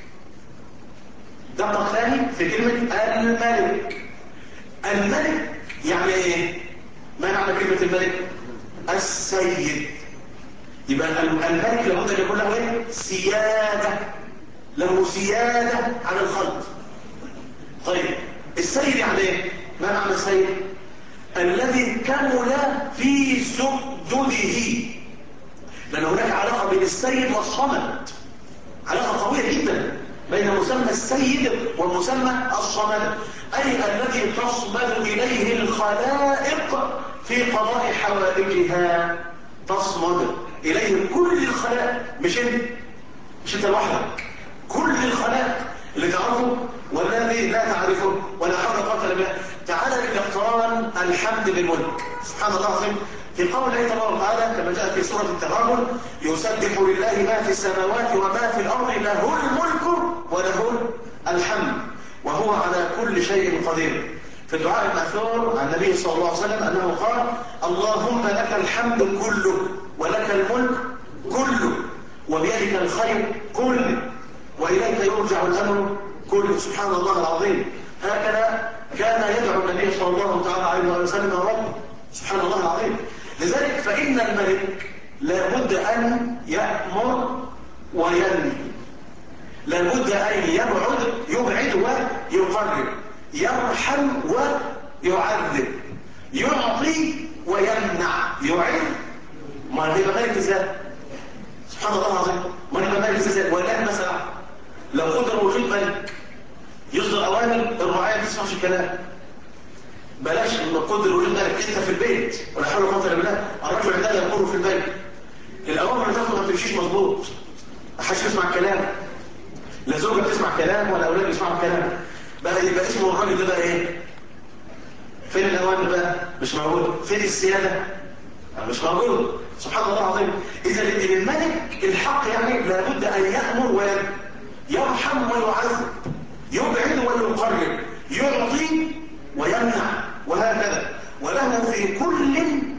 دقق ثاني في كلمة الملك. الملك يعني ايه؟ ما معنى كلمة الملك؟ السيد. يبقى الملك لابد ان يكون له ايه؟ سيادة. له سيادة على الخلق. طيب السيد يعني ايه؟ ما معنى السيد؟ الذي كمل في سؤدده. لأن هناك علاقة بين السيد والصمد، علاقة قوية جدا بين مسمى السيد ومسمى الصمد، أي الذي تصمد إليه الخلائق في قضاء حوائجها. تصمد إليه كل الخلائق، مش انت لوحدك، كل الخلائق اللي تعرفه والذي لا تعرفه. ولا حول ولا قوة إلا بالله. تعالى لاقتران الحمد بالملك. سبحان الله العظيم. في قول الله تبارك وتعالى كما جاء في سورة التغابن: يسبح لله ما في السماوات وما في الأرض له الملك وله الحمد وهو على كل شيء قدير. في الدعاء المأثور عن النبي صلى الله عليه وسلم أنه قال: اللهم لك الحمد كله ولك الملك كله وبيدك الخير كله وإليك يرجع الأمر كله. سبحان الله العظيم. هكذا كان يدعو النبي صلى الله تعالى عليه وسلم: رب. سبحان الله العظيم. لذلك فإن الملك لابد أن يأمر وينهي، لابد أن يبعد ويقرب، يرحم ويعذب، يعطي ويمنع، يعز. ما هيبقى ملك ازاي؟ سبحان الله العظيم. ما هيبقى ملك ازاي؟ والآن مثلا لو قدر وجود ملك يصدر أوامر الرعاية ما تسمعش الكلام، بلاش قدر وجود ملك انت في البيت ولا حول ولا قوه الا بالله، الرجل عندما يقول في البيت الاوامر اللي تاخد ما بتمشيش مظبوط، ما حدش يسمع الكلام، لا زوجه بتسمع كلام ولا اولاد بيسمعوا الكلام، بقى يبقى اسمه الراجل ده بقى ايه؟ فين الاوامر بقى؟ مش موجود. فين السياده؟ مش موجود. سبحان الله العظيم. اذا الملك الحق يعني لابد ان يامر ويرحم ويعذب، يبعد ويقرب، يعطي ويمنع، وهكذا، وله في كل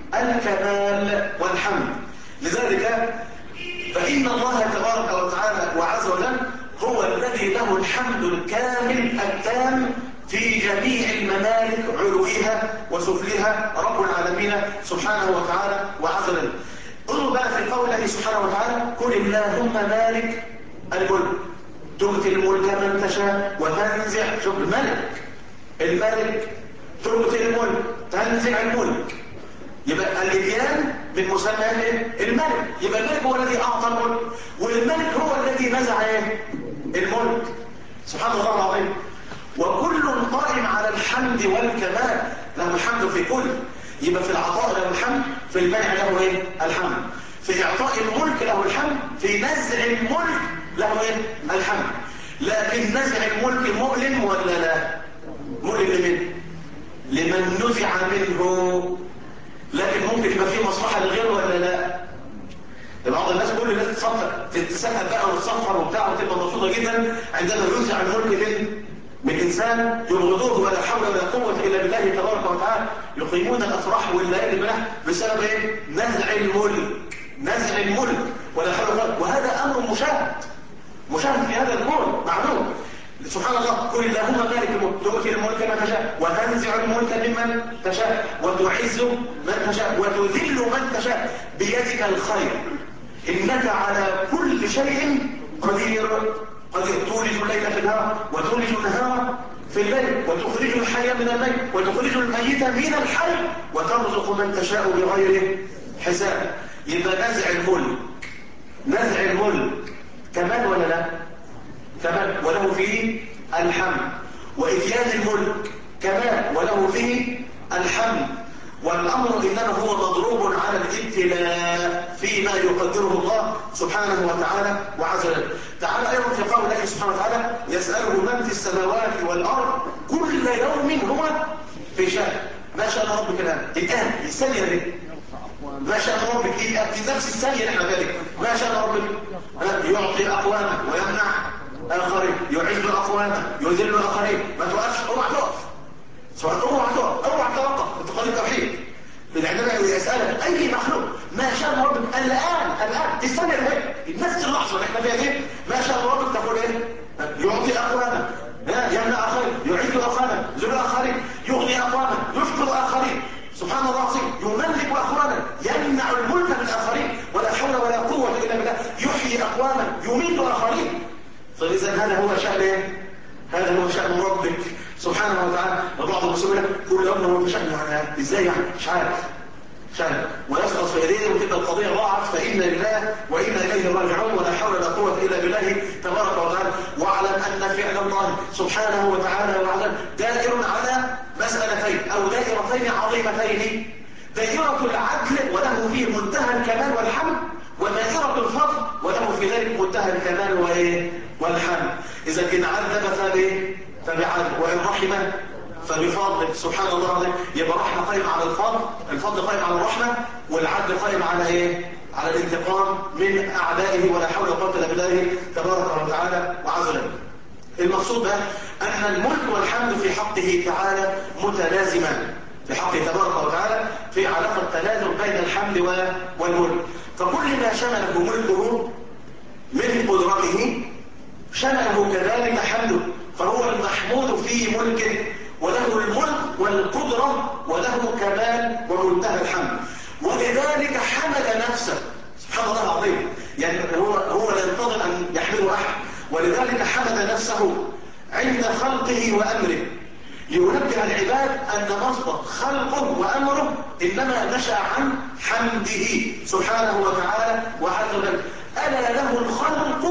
الكمال والحمد. لذلك فإن الله تبارك وتعالى وعز وجل هو الذي له الحمد الكامل التام في جميع الممالك علوها وسفلها، رب العالمين سبحانه وتعالى وعز وجل. انظروا بقى في قوله سبحانه وتعالى: قل اللهم مالك الملك تؤتي الملك من تشاء وتنزع. شوف الملك تؤتي الملك تنزع الملك، يبقى الاتيان من مسمى الملك. يبقى الملك هو الذي اعطى الملك، والملك هو الذي نزع الملك. سبحان الله العظيم. وكل قائم على الحمد والكمال، له الحمد في كل. يبقى في العطاء له الحمد، في المنع له الحمد، في اعطاء الملك له الحمد، في نزع الملك له الحمد. لكن نزع الملك مؤلم ولا لا؟ مؤلم لمن نزع منه، لكن ممكن يبقى فيه مصلحة لغيره ولا لا؟ بعض الناس كل الناس تتسهل بقى وتصفر وبتاع وتبقى مبسوطة جدا عندما ينزع الملك من إنسان يبغضوه ولا حول ولا قوة إلا بالله تبارك وتعالى، يقيمون الأفراح والليالي بسبب نزع الملك ولا حول ولا قوة. وهذا أمر مشاهد في هذا الكون معلوم. سبحان الله. قل اللهم مالك الملك تؤتي الملك من تشاء وتنزع الملك ممن تشاء وتعز من تشاء وتذل من تشاء بيدك الخير إنك على كل شيء قدير. تولج الليل في النهار وتولج النهار في الليل وتخرج الحي من الميت وتخرج الميت من الحي وترزق من تشاء بغير حساب. يبقى نزع الملك كمال ولا لا؟ كمال، وله فيه الحمد. وإتيان الملك كمال، وله فيه الحمد. والأمر إنما هو مضروب على الابتلاء فيما يقدره الله سبحانه وتعالى وعز وجل. تعالى أيضا في قول الله سبحانه وتعالى: يسأله من في السماوات والأرض كل يوم هو في شأن. ما شاء الله ربك الآن الثانية دي، ما شاء الله ربك في نفس الثانية نحن ذلك. ما شاء الله ربك يعطي أقواما ويمنع آخرين، يعز أقواما يذل آخرين. ما توقفش، اوعى تقف، اوعى توقف. انتقال التوحيد عندما يسألك أي مخلوق ما شاء الله ربك الآن الثانية اللي نفس اللحظة اللي احنا فيها دي، ما شاء الله ربك تقول يعطي أقواما يمنع آخرين، يعز آخرين، يذل آخرين، يغني أقواما، يفقر آخرين. سبحان الله العظيم. يملك أقواما، يمنع الملك من آخرين ولا حول ولا قوة إلا بالله، يحيي أقواما، يميت آخرين. فإذا هذا هو شأن ربك سبحانه وتعالى. وبعض المسلمين كل يوم هو في شأن، يعني ازاي يعني؟ مش عارف ويسقط في ايديه وتبقى القضيه ضاعت. فإنا لله وإنا إليه راجعون ولا حول ولا قوة إلا بالله تبارك وتعالى. واعلم أن فعل الله سبحانه وتعالى وعلا دائر على مسألتين أو دائرتين عظيمتين: دائرة العدل وله فيه منتهى الكمال والحمد، ودائرة الفضل وله في ذلك منتهى الكمال والحمد. إذا إن عذب فبعدل، وإن رحم فبفضلك سبحان الله العظيم. يبقى الرحمة قائمة على الفضل قائم على الرحمة، والعدل قائم على ايه؟ على الانتقام من اعدائه، ولا حول ولا قوة الا بالله تبارك وتعالى وعز وجل. المقصود بقى ان الملك والحمد في حقه تعالى متلازمان، في حقه تبارك وتعالى في علاقة تلازم بين الحمد والملك. فكل ما شمله ملكه من قدرته شمله كذلك حمده، فهو المحمود في ملكه، وله الملك والقدرة وله كمال ومنتهى الحمد. ولذلك حمد نفسه سبحان الله العظيم، يعني هو لا ينتظر أن يحمده أحد، ولذلك حمد نفسه عند خلقه وأمره، لينبه العباد أن مصدر خلقه وأمره إنما نشأ عن حمده سبحانه وتعالى وعز وجل. ألا له الخلق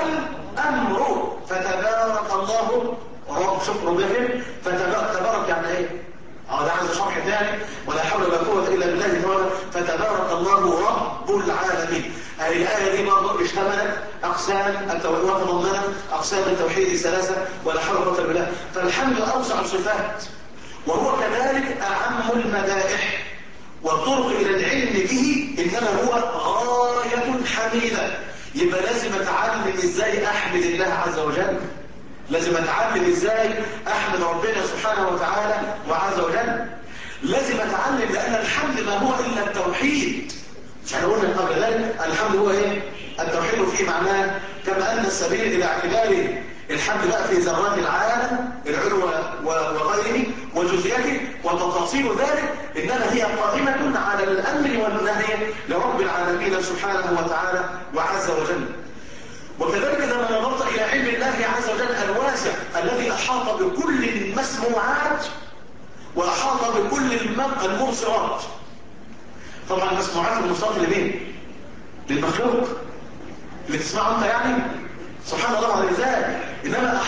والأمر فتبارك الله رب شكر بهم. فتبارك يعني ايه؟ ده عايز شرح ثاني، ولا حول ولا قوة إلا بالله تعالى. فتبارك الله رب العالمين. الآية دي برضه اشتملت أقسام التوحيد وتضمنت أقسام التوحيد ثلاثة، ولا حول ولا قوة إلا بالله. فالحمد أوسع الصفات، وهو كذلك أعم المدائح، والطرق إلى العلم به إنما هو غاية حميدة. يبقى لازم أتعلم إزاي أحمد الله عز وجل، لازم أتعلم إزاي أحمد ربنا سبحانه وتعالى وعز وجل، لازم أتعلم، لأن الحمد ما هو إلا التوحيد. مش احنا قلنا قبل ذلك الحمد هو إيه؟ التوحيد في معناه، كما أن السبيل إلى اعتباره الحمد بقى في ذرات العالم العلو وغيره وجزئياته وتفاصيل ذلك، إنما هي قائمة على الأمر والنهي لرب العالمين سبحانه وتعالى وعز وجل. وكذلك لما نظرت إلى علم الله عز وجل الواسع الذي أحاط بكل المسموعات وأحاط بكل المبصرات. طبعا المسموعات المصاب لمين؟ للمخلوق اللي تسمعه أنت يعني سبحان الله على ذلك. إنما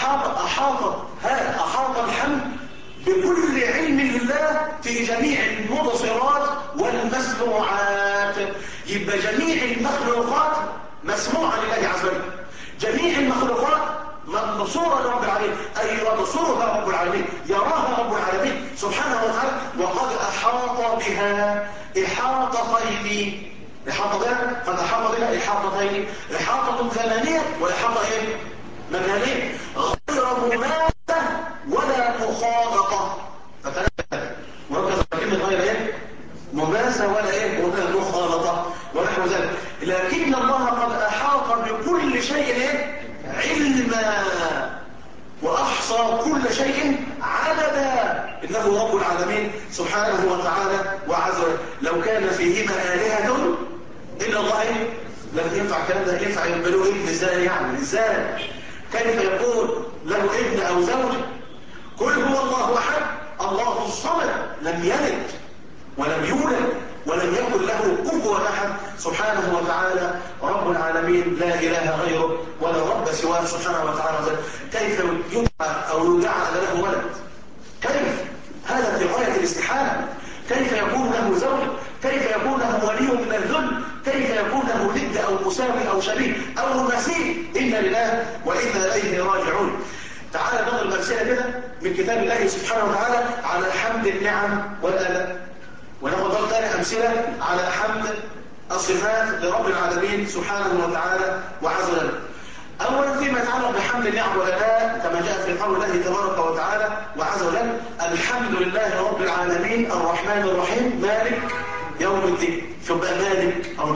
أحاط الحمد بكل علم لله في جميع المبصرات والمسموعات. يبقى جميع المخلوقات مسموعة لله عز وجل، جميع المخلوقات مبصورة لرب العالمين، أي يبصرها رب العالمين، يراها رب العالمين سبحانه وتعالى، وقد أحاط بها إحاطتين. إحاطة بها قد أحاط بها إحاطتين، إحاطة زمانية وإحاطة إيه؟ مكانية، غير مماثلة ولا مخالطة. فتنبه وركز كلمة غير إيه؟ مماثلة ولا إيه؟ ولا مخالطة ونحو ذلك. لكن الله قد أحاط بكل شيء إيه؟ علما، وأحصى كل شيء عددا، إنه رب العالمين سبحانه وتعالى وعز وجل. لو كان فيهما آلهة إلا الله لم ينفع الكلام ده. ينفع يبقى له ابن ازاي؟ يعني ازاي؟ كيف يكون له ابن أو زوج؟ قل هو الله أحد الله الصمد لم يلد ولم يولد ولم يكن له كفوا أحد سبحانه وتعالى رب العالمين، لا إله غيره ولا رب سواه سبحانه وتعالى. كيف يدعى أو يجعل له ولد؟ كيف؟ هذا في غاية الاستحالة. كيف يكون له زوج؟ كيف يكون له ولي من الذل؟ كيف يكون له ند أو مساوي أو شبيه أو مثيل؟ إنا لله وإنا إليه راجعون. تعالى نضرب أمثلة كده من كتاب الله سبحانه وتعالى على حمد النعم والآلاء، وناخذ ثاني أمثلة على حمد الصفات لرب العالمين سبحانه وتعالى وعز وجل. أولا فيما يتعلق بحمد النعم والآلاء كما جاء في قول الله تبارك وتعالى وعز وجل: الحمد لله رب العالمين الرحمن الرحيم مالك يوم الدين. شوف بقى مالك أو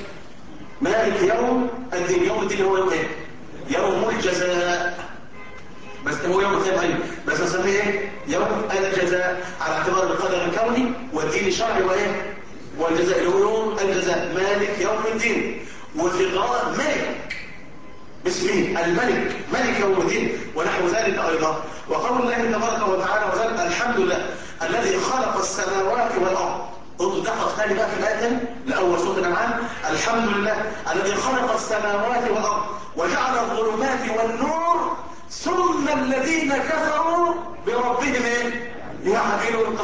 مالك يوم الدين. يوم الدين هو يوم ايه؟ يوم الجزاء. بس هو يوم الخير أيضا، بس نسميه ايه؟ يوم الجزاء على اعتبار القدر الكوني والدين الشرعي وايه؟ والجزاء اللي هو يوم الجزاء. مالك يوم الدين. وفي قراءة ملك باسمه الملك، ملك يوم الدين ونحو ذلك أيضا. وقول الله تبارك وتعالى وزال: الحمد لله الذي خلق السماوات والأرض. انظر دقق ثاني بقى في الآية لأول سورة الأنعام: الحمد لله الذي خلق السماوات والأرض وجعل الظلمات والنور ثم الذين كفروا بربهم يعدلون.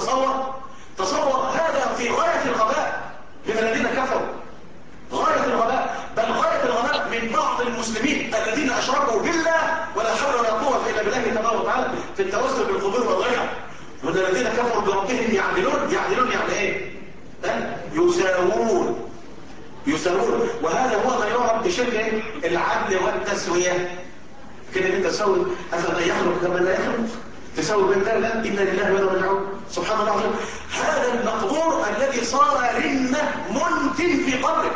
تصور هذا في غاية الغباء من الذين كفروا، غاية الغباء، بل غاية الغباء من بعض المسلمين الذين أشركوا بالله ولا حول ولا قوة إلا بالله تبارك وتعالى في التوسل بالقبور والضيعة. يساوون. وهذا هو ما يعرف بشرك العدل والتسوية. كده انت تسوي هذا يخلق كما لا يخلق، تسوي بين ده لا، إنا لله وإنا راجعون. سبحان الله العظيم. هذا المقبور الذي صار رنة منتن في قبره،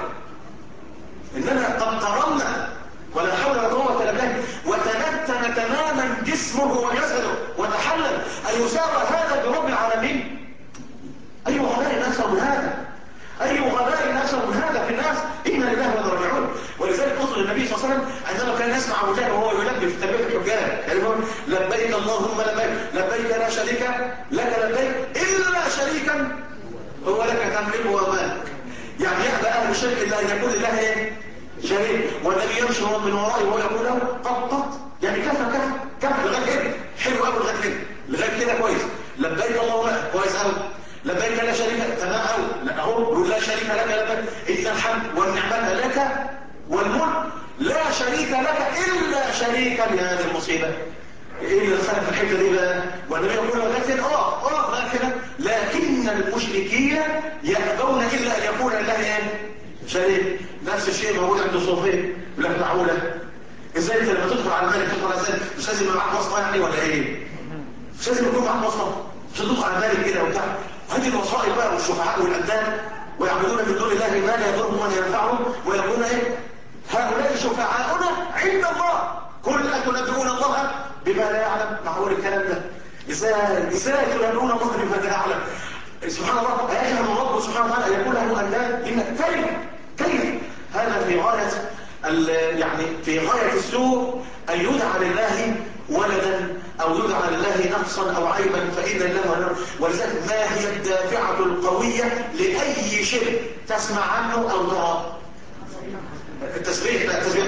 إننا قد قررنا ولا حول ولا قوة إلا بالله، وتنتن تماما جسمه وجسده وتحلل. أن يساوى هذا برب العالمين؟ أي غباء أكثر من هذا؟ أي غباء أكثر من هذا في الناس؟ إنا لله وإنا راجعون. ولذلك أصل النبي صلى الله عليه وسلم عندما كان يسمع أبو جهل وهو يلبي في تلبية الحجاج يقول لبيك اللهم لبيك، لبيك لا شريك لك لبيك إلا شريكا هو لك تملك ومالك. يعني يأبى أهل الشرك إلا أن يكون الله إيه؟ شريك. والنبي يمشي من ورائه ويقول له قط يعني كفى لغاية كده، حلو قوي لغاية كده، لغاية كده كويس. لبيك اللهم كويس قوي، لبيك لا شريك لك تمام قوي، لا اهو يقول لا شريك لك لبيك، إن الحمد والنعمة لك والملك لا شريك لك إلا شريكا لهذه المصيبة. ايه اللي دخلك في الحته دي بقى؟ والنبي يقول لكن لكن لكن المشركين يأبون الا ان يكون الله ايه؟ شريك. نفس الشيء موجود عند الصوفيه، يقول لك معقوله ازاي انت لما تدخل على الملك تدخل ازاي؟ مش لازم يبقى معاك واسطه يعني ولا ايه؟ مش لازم يكون معاك واسطه، مش تدخل على الملك كده وبتاع. هذه الوسائط بقى والشفعاء والانداد ويعبدون من دون الله ما لا يضرهم ولا ينفعهم ويقولون ايه؟ هؤلاء شفعاؤنا عند الله، قل أتنبئون الله بما لا يعلم. معقول الكلام ده؟ ازاي تنبئون الله بما لا يعلم؟ سبحان الله. أيجهل الرب سبحانه وتعالى أن يكون له أنداد؟ كيف هذا في غاية يعني في غاية السوء أن يدعى لله ولدا أو يدعى لله نقصا أو عيبا، فإن الله. ولذلك ما هي الدافعة القوية لأي شيء تسمع عنه أو تراه؟ التسبيح.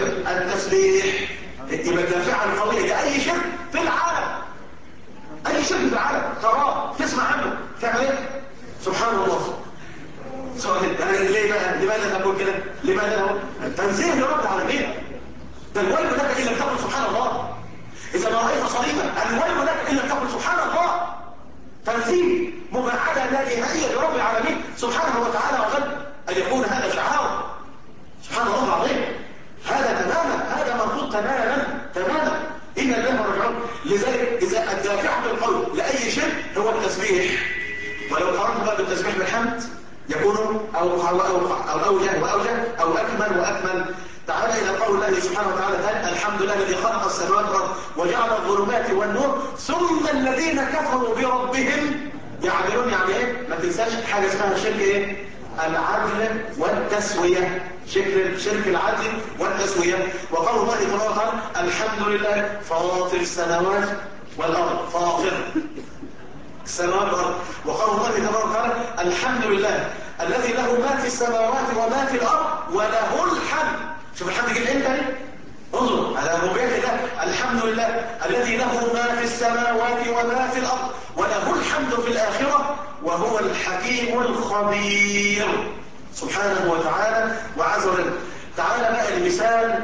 يبقى الدافعة القوية لأي شرك في العالم، أي شرك في العالم تراه تسمع عنه تعمل ايه؟ سبحان الله. سؤال ليه بقى؟ لماذا تقول كده؟ لماذا هو؟ تنزيه لرب العالمين. ده الويل لك إن لم تقل سبحان الله. إذا ما رأيت صليبا الويل لك إن لم تقل سبحان الله. تنزيه مبعدة لا نهائية لرب العالمين سبحانه وتعالى وجل أن يكون هذا شعار. سبحان الله العظيم. هذا تماما، هذا مرفوض تماما. إن الله راجعون. لذلك إذا الدافعة القول لأي شيء هو التسبيح، ولو قررت بقى بالتسبيح بالحمد يكون أوجه أو أكمل وأكمل. تعالى إلى قول الله سبحانه وتعالى الحمد لله الذي خلق السماوات والأرض وجعل الظلمات والنور ثم الذين كفروا بربهم يعدلون. يعني إيه؟ ما تنساش حاجة اسمها شرك إيه؟ العدل والتسوية. شرك العدل والتسوية. وقول الله تبارك وتعالى الحمد لله فاطر السماوات والأرض، فاطر السماوات والأرض. وقول الله تبارك وتعالى الحمد لله الذي له ما في السماوات وما في الأرض وله الحمد. شوف الحمد جدا امتى؟ انظر على ربيعة الله. الحمد لله الذي له ما في السماوات وما في الأرض وله الحمد في الآخرة وهو الحكيم الخبير سبحانه وتعالى وعز وجل. تعالى بقى المثال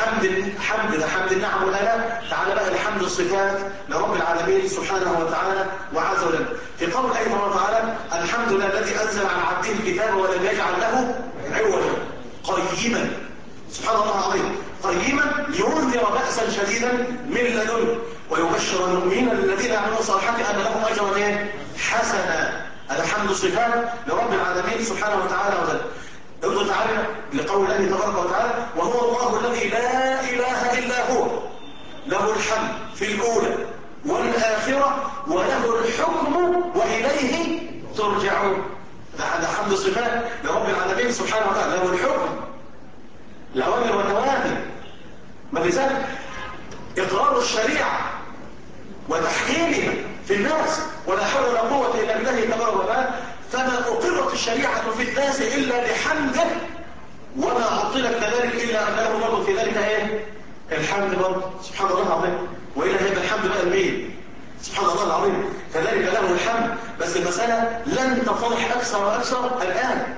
حمد النعم والآلاء. تعالى بقى الحمد الصفات لرب العالمين سبحانه وتعالى وعز وجل. في قول أيضا وتعالى الحمد لله الذي أنزل على عبده الكتاب ولم يجعل له عوجا قيما. سبحان الله العظيم. قيما لينذر بأسا شديدا من لدنه ويبشر المؤمنين الذين يعملون الصالحات أن لهم أجرا حسنا. الحمد صفات لرب العالمين سبحانه وتعالى وجل. انظر تعالى لقول الله تبارك وتعالى وهو الله الذي لا إله إلا هو له الحمد في الأولى والآخرة وله الحكم وإليه ترجعون. ده حمد صفات لرب العالمين سبحانه وتعالى. له الحكم، الأوامر والنواهي. لذلك إقرار الشريعة وتحكيمها في الناس ولا حول ولا قوة إلا بالله تبارك وتعالى. فما أقرت الشريعة في الناس إلا بحمده وما عطلت كذلك إلا أن له برضه في ذلك إيه؟ الحمد برضه. سبحان الله العظيم. وإلى هذا الحمد بقى المين؟ سبحان الله العظيم. كذلك له الحمد. بس المسألة لن تتضح أكثر وأكثر الآن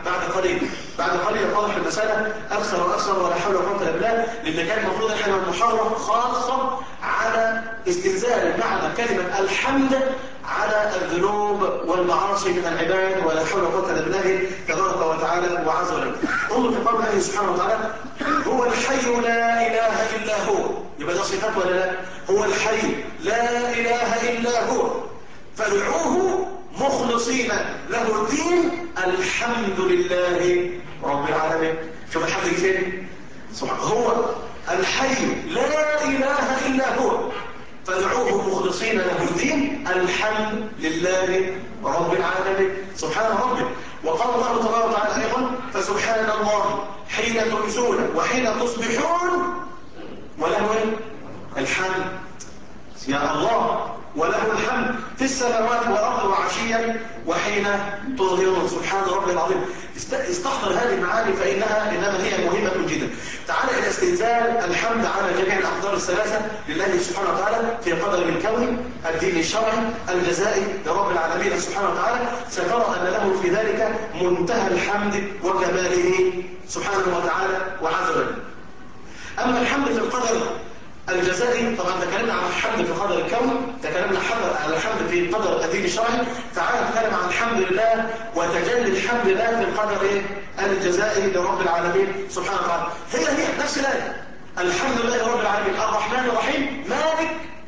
بعد قليل يتضح المسألة أكثر وأكثر ولا حول ولا قوة إلا بالله. لأن كان المفروض إحنا نحرص خاصة على استنزال معنى كلمة الحمد على الذنوب والمعاصي من العباد، ولا حول ولا قوة إلا بالله تبارك وتعالى وعز وجل. انظر في قول الله سبحانه وتعالى: هو الحي لا إله إلا هو. يبقى ده صفات ولا لا؟ هو الحي لا إله إلا هو فادعوه مخلصين له الدين الحمد لله رب العالمين. شوف الحمد لله فين؟ هو الحي لا إله إلا هو فادعوه مخلصين له الدين الحمد لله رب العالمين. سبحان ربك. وقال الله تبارك وتعالى أيضا: فسبحان الله حين تمسون وحين تصبحون وله الحمد. يا الله وله الحمد في السماوات والأرض وعشيا وحين تظهرون. سبحان ربي العظيم. استحضر هذه المعاني فإنها إنما هي مهمة جدا. تعال إلى استنزال الحمد على جميع الأقدار الثلاثة لله سبحانه وتعالى في قدر الكون، الدين الشرعي، الجزائي لرب العالمين سبحانه وتعالى. سترى أن له في ذلك منتهى الحمد وكماله سبحانه وتعالى وعز وجل. أما الحمد في القدر الجزائي، طبعا تكلمنا عن الحمد في قدر الكون، تكلمنا على الحمد في قدر الدين الشرعي. تعال نتكلم عن الحمد لله وتجلي الحمد لله في القدر الجزائي لرب العالمين سبحانه وتعالى. هي نفس الآية: الحمد لله رب العالمين الرحمن الرحيم مالك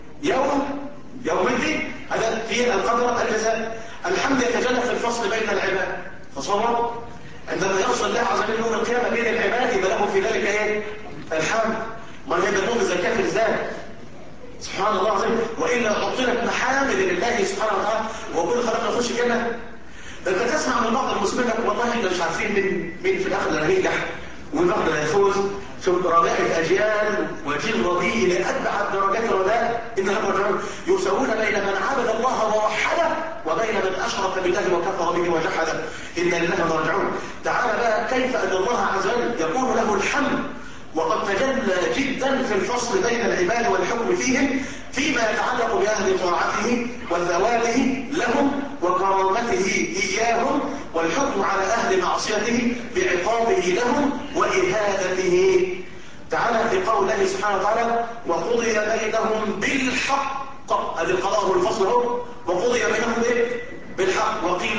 يوم الدين. هذا في القدر الجزائي. الحمد يتجلى في الفصل بين العباد. تصور عندما يوصل الله عز وجل يوم القيامة بين العباد يبقى له في ذلك الحمد. ما هي بنوم الزكاة في الذات. سبحان الله العظيم. وإلا عطلت محامد لله سبحانه وتعالى وكل خلقنا نخش الجنة. ده انت تسمع من بعض المسلمين والله احنا مش عارفين مين في الاخر اللي هينجح ومين اللي هيفوز. شوف ربائع اجيال وجيل رديء لأبعد درجات الرداء ان الرجل يساوون بين من عبد الله ووحده وبين من اشرك بالله وكفر به وجحده. ان لله راجعون. تعالى بقى كيف ان الله عز وجل يكون له الحمد وقد تجلى جدا في الفصل بين العباد والحكم فيهم فيما يتعلق بأهل طاعته وثوابه لهم وكرامته إياهم، والحكم على أهل معصيته بعقابه لهم وإهانته. تعالى في قول الله سبحانه وتعالى: وقضي بينهم بالحق. هذه القضاء والفصل هو وقضي بينهم بالحق. وقيل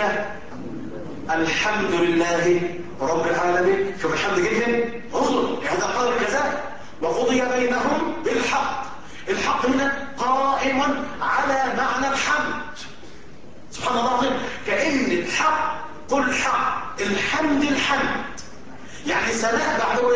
الحمد لله رب العالمين. شوف الحمد جدا. انظر هذا قدر الجزاء. وقضي بينهم بالحق. الحق هنا قائم على معنى الحمد. سبحان الله العظيم. كأن الحق قل حق الحمد الحمد يعني ثناء بعده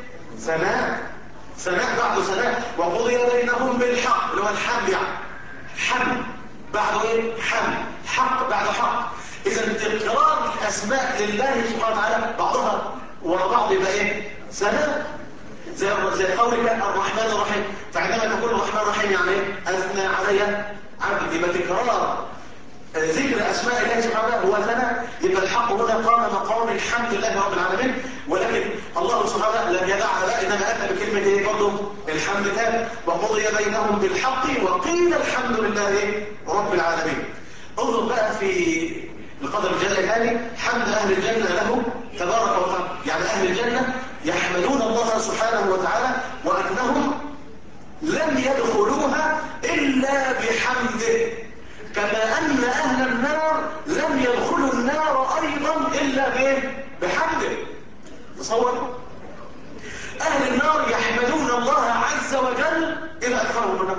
ثناء بعده ثناء. وقضي بينهم بالحق اللي هو الحمد يعني حمد بعده حمد حق بعده حق. إذا تكرار الأسماء لله سبحانه وتعالى بعضها ورا بعض يبقى ثناء. زي قولك الرحمن الرحيم. فعندما تقول الرحمن الرحيم يعني أثنى علي عبد. يبقى تكرار ذكر أسماء الله سبحانه وتعالى هو ثناء. يبقى الحق هنا قام مقام الحمد لله رب العالمين. ولكن الله سبحانه وتعالى لم يدعها لا، إنما أتى بكلمة برضه الحمد لله. وقضي بينهم بالحق وقيل الحمد لله رب العالمين. انظر بقى في القدر الجزائي الثاني: حمد أهل الجنة له تبارك وتعالى. يعني أهل الجنة يحمدون الله سبحانه وتعالى وأنهم لم يدخلوها إلا بحمده، كما أن أهل النار لم يدخلوا النار أيضا إلا بحمده. تصور أهل النار يحمدون الله عز وجل إلى أدخلهم النار.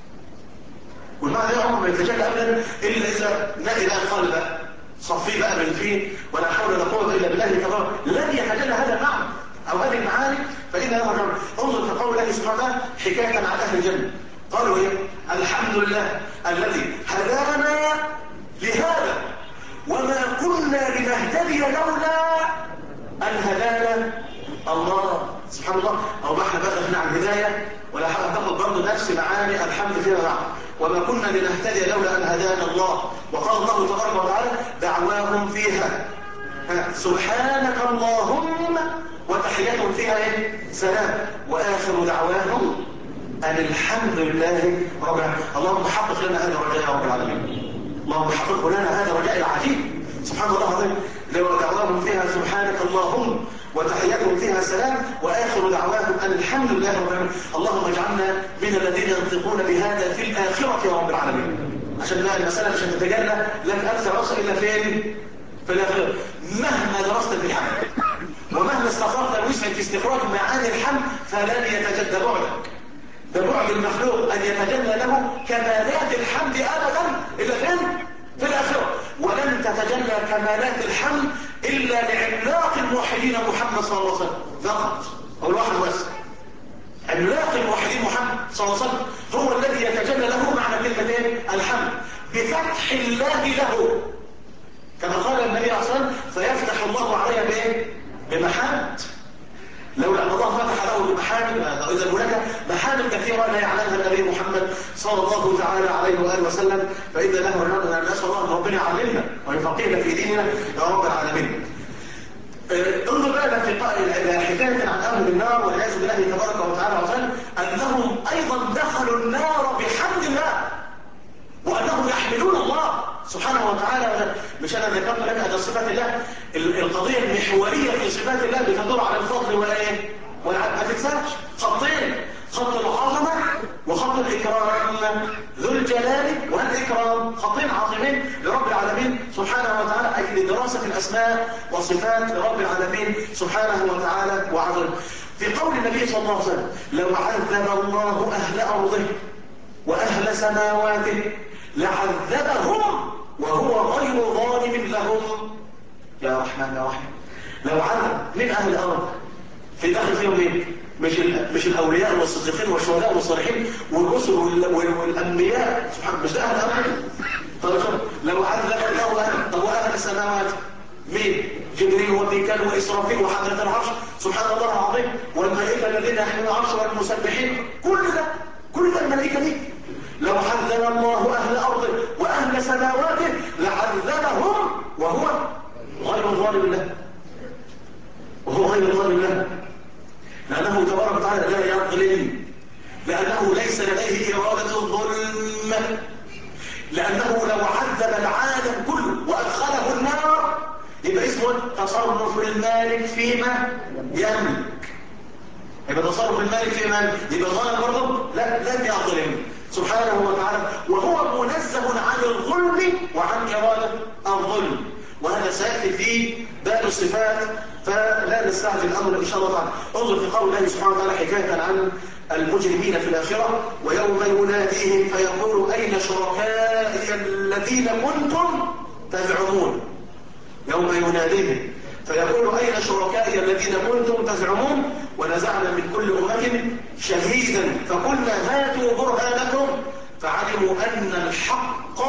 والمعنى ده عمره ما يتجلى أبدا إلا إذا إلى أدخال بقى صفي بقى من فيه ولا حول ولا قوة إلا بالله تبارك. لن يتجلى هذا المعنى أو هذه المعاني فإن له رجل. انظر في قول الله سبحانه وتعالى حكاية عن أهل الجنة. قالوا الحمد لله الذي هدانا لهذا وما كنا لنهتدي لولا أن هدانا الله. سبحان الله. أو ما احنا بقى عن الهداية ولا حاجة تاخد برضه نفس معاني الحمد فيما بعد. وما كنا لنهتدي لولا أن هدانا الله. وقال الله تبارك وتعالى دعواهم فيها سبحانك اللهم وتحياتهم فيها سلام وآخر دعواهم أن الحمد لله رب العالمين. اللهم حقق لنا هذا الرجاء يا رب العالمين. اللهم حقق لنا هذا الرجاء العجيب. سبحان الله العظيم. لو دعواهم فيها سبحانك اللهم وتحياتهم فيها سلام وآخر دعواهم أن الحمد لله رب العالمين. اللهم اجعلنا من الذين ينطقون بهذا في الآخرة يا رب العالمين. عشان بقى المسألة مش هتتجلى لك أكثر أصلا إلا فين؟ في الآخرة. مهما درست في الحمد ومهما استخرجت الوسع في استخراج معاني الحمد فلن يتجدى بعدك. ده بعد المخلوق أن يتجلى له كمالات الحمد أبدا إلا فين؟ في الآخرة. ولن تتجلى كمالات الحمد إلا لعملاق الموحدين محمد صلى الله عليه وسلم فقط، أو الواحد بس. عملاق الموحدين محمد صلى الله عليه وسلم هو الذي يتجلى له معنى كلمتين الحمد بفتح الله له، كما قال النبي صلى الله عليه وسلم فيفتح الله عليه بايه؟ بمحامد. لولا ان الله فتح له بمحامد اذا هناك محامد كثيره لا يعلمها النبي محمد صلى الله تعالى عليه واله وسلم، فان له نسال الله ان ربنا يعلمنا ويفقهنا في ديننا يا رب العالمين. انظر بقى في حكايه عن اهل النار والعياذ بالله تبارك وتعالى وسلم انهم ايضا دخلوا النار بحمد الله وانهم يحملون الله سبحانه وتعالى. مش انا ذكرت لك ان صفات الله القضيه المحوريه في صفات الله بتدور على الفضل وايه؟ والعدل. ما تنساش خطين، خط العظمه وخط الاكرام، ذو الجلال والاكرام، خطين عظيمين لرب العالمين سبحانه وتعالى، اي لدراسه الاسماء وصفات لرب العالمين سبحانه وتعالى وعظمه. في قول النبي صلى الله عليه وسلم لو عذب الله اهل ارضه واهل سماواته لعذبهم وهو غير ظالم لهم. يا رحمن يا رحيم، لو عذب من اهل الارض في داخل فيهم ايه؟ مش الاولياء والصديقين والشهداء والصالحين والرسل والانبياء سبحان، مش ده اهل الارض. طيب لو عذب الله اهل، طب واهل السماوات مين؟ جبريل وميكال واسرافيل وحضرة العرش سبحان الله العظيم والملائكه الذين يحملون العرش والمسبحين، كل ده الملائكه دي. لو عذب الله اهل ارضه واهل سماواته لعذبهم وهو غير ظالم له، لانه تبارك وتعالى لا يظلم، لانه ليس لديه اراده الظلم، لانه لو عذب العالم كله وادخله النار يبقى اسمه تصرف المالك فيما يملك. يبقى تصرف المالك فيما يبقى ظالم برضه؟ لا، لن يظلم سبحانه وتعالى، وهو منزه عن الظلم وعن إرادة الظلم. وهذا سيأتي في باب الصفات فلا نستعجل الأمر إن شاء الله تعالى. انظر في قول الله سبحانه وتعالى حكاية عن المجرمين في الآخرة ويوم يناديهم فيقول أين شركائي الذين كنتم تزعمون. يوم يناديهم فيقول أين شركائي الذين كنتم تزعمون ونزعنا من كل أمة شهيدا فقلنا هاتوا برهانكم فعلموا أن الحق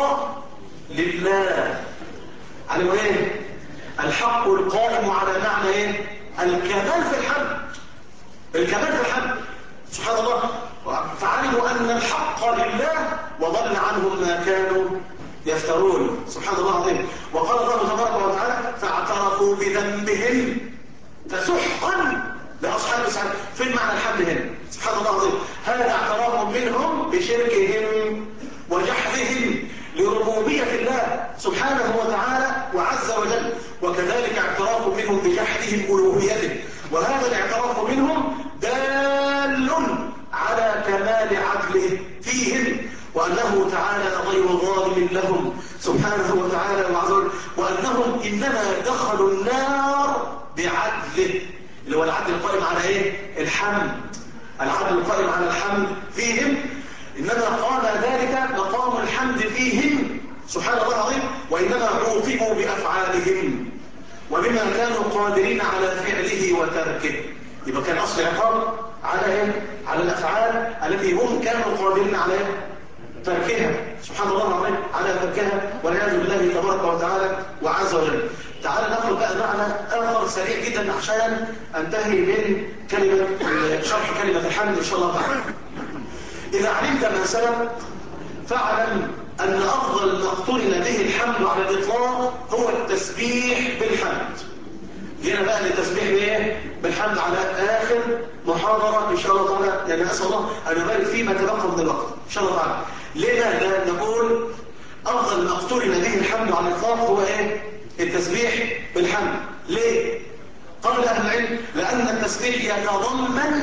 لله. علموا ايه؟ الحق القائم على معنى ايه؟ الكمال في الحمد، الكمال في الحمد سبحان الله. فعلموا أن الحق لله وضل عنهم ما كانوا يفترون سبحان الله العظيم. وقال الله تبارك وتعالى فاعترفوا بذنبهم فسحقا لأصحاب السعير. فين معنى الحمد هنا؟ سبحان الله العظيم. هذا اعتراف منهم بشركهم وجحدهم لربوبية الله سبحانه وتعالى وعز وجل، وكذلك اعتراف منهم بجحدهم ألوهيته، وهذا الاعتراف منهم دال على كمال عدله فيهم وأنه تعالى غير ظالم لهم سبحانه وتعالى وعز وجل، وأنهم إنما دخلوا النار بعدله اللي هو العدل القائم على إيه؟ الحمد، العدل القائم على الحمد فيهم، إنما قام ذلك مقام الحمد فيهم سبحان الله العظيم، وإنما عوقبوا بأفعالهم وبما كانوا قادرين على فعله وتركه. يبقى كان أصل عقاب على إيه؟ على الأفعال التي هم كانوا قادرين على تركها سبحان الله العظيم، على تركها والعياذ بالله تبارك وتعالى وعز وجل. تعال ناخذ بقى معنى آخر سريع جدا عشان انتهي من كلمة شرح كلمة الحمد إن شاء الله تعالى. إذا علمت ما سبق فاعلم أن أفضل ما اقترن به الحمد على الإطلاق هو التسبيح بالحمد. جينا بقى للتسبيح بايه؟ بالحمد على آخر محاضرة إن شاء الله تعالى، يعني أسأل الله أن يبارك فيما تبقى من الوقت إن شاء الله تعالى. لماذا نقول أفضل ما اقترن به الحمد على الإطلاق هو إيه؟ التسبيح بالحمد. ليه؟ قال أهل العلم لأن التسبيح يتضمن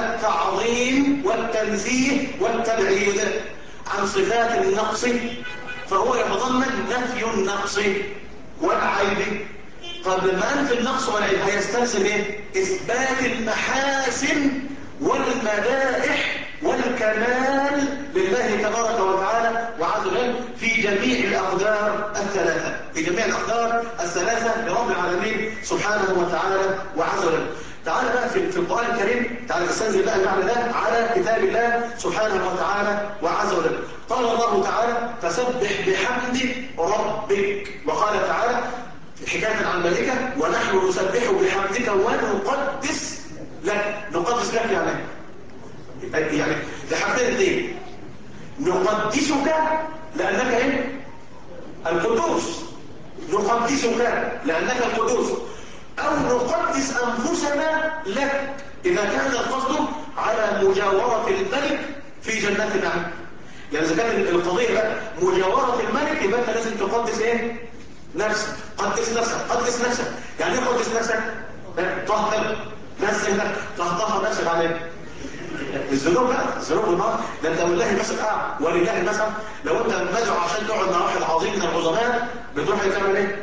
التعظيم والتنزيه والتبعيد عن صفات النقص فهو يتضمن نفي النقص والعيب. قبل ما أنفي النقص والعيب هيستلزم إيه؟ إثبات المحاسن والمدائح والكمال لله تبارك وتعالى وعز وجل في جميع الأقدار الثلاثة، في جميع الأقدار الثلاثة لرب العالمين سبحانه وتعالى وعز وجل. تعالى بقى في القرآن الكريم، تعالى نستنزل بقى المعنى ده على كتاب الله سبحانه وتعالى وعز وجل. قال الله تعالى: فسبح بحمد ربك. وقال تعالى حكاية عن الملائكة: ونحن نسبح بحمدك ونقدس لك. نقدس لك يعني لحاجتين اثنين: نقدسك لأنك ايه؟ القدوس، نقدسك لأنك القدوس، أو نقدس أنفسنا لك إذا كان القصد على مجاورة الملك في جنات النعيم. يعني إذا كانت القضية بقى مجاورة الملك يبقى أنت لازم تقدس ايه؟ نفسك. قدس نفسك، قدس نفسك. يعني ايه قدس نفسك؟ طهر نفسك، طهر نفسك على ايه؟ الذنوب بقى، الذنوب والنار. ده انت والله مثلا ولله مثلا لو انت مدعو عشان تقعد مع واحد عظيم من العظماء بتروح تعمل ايه؟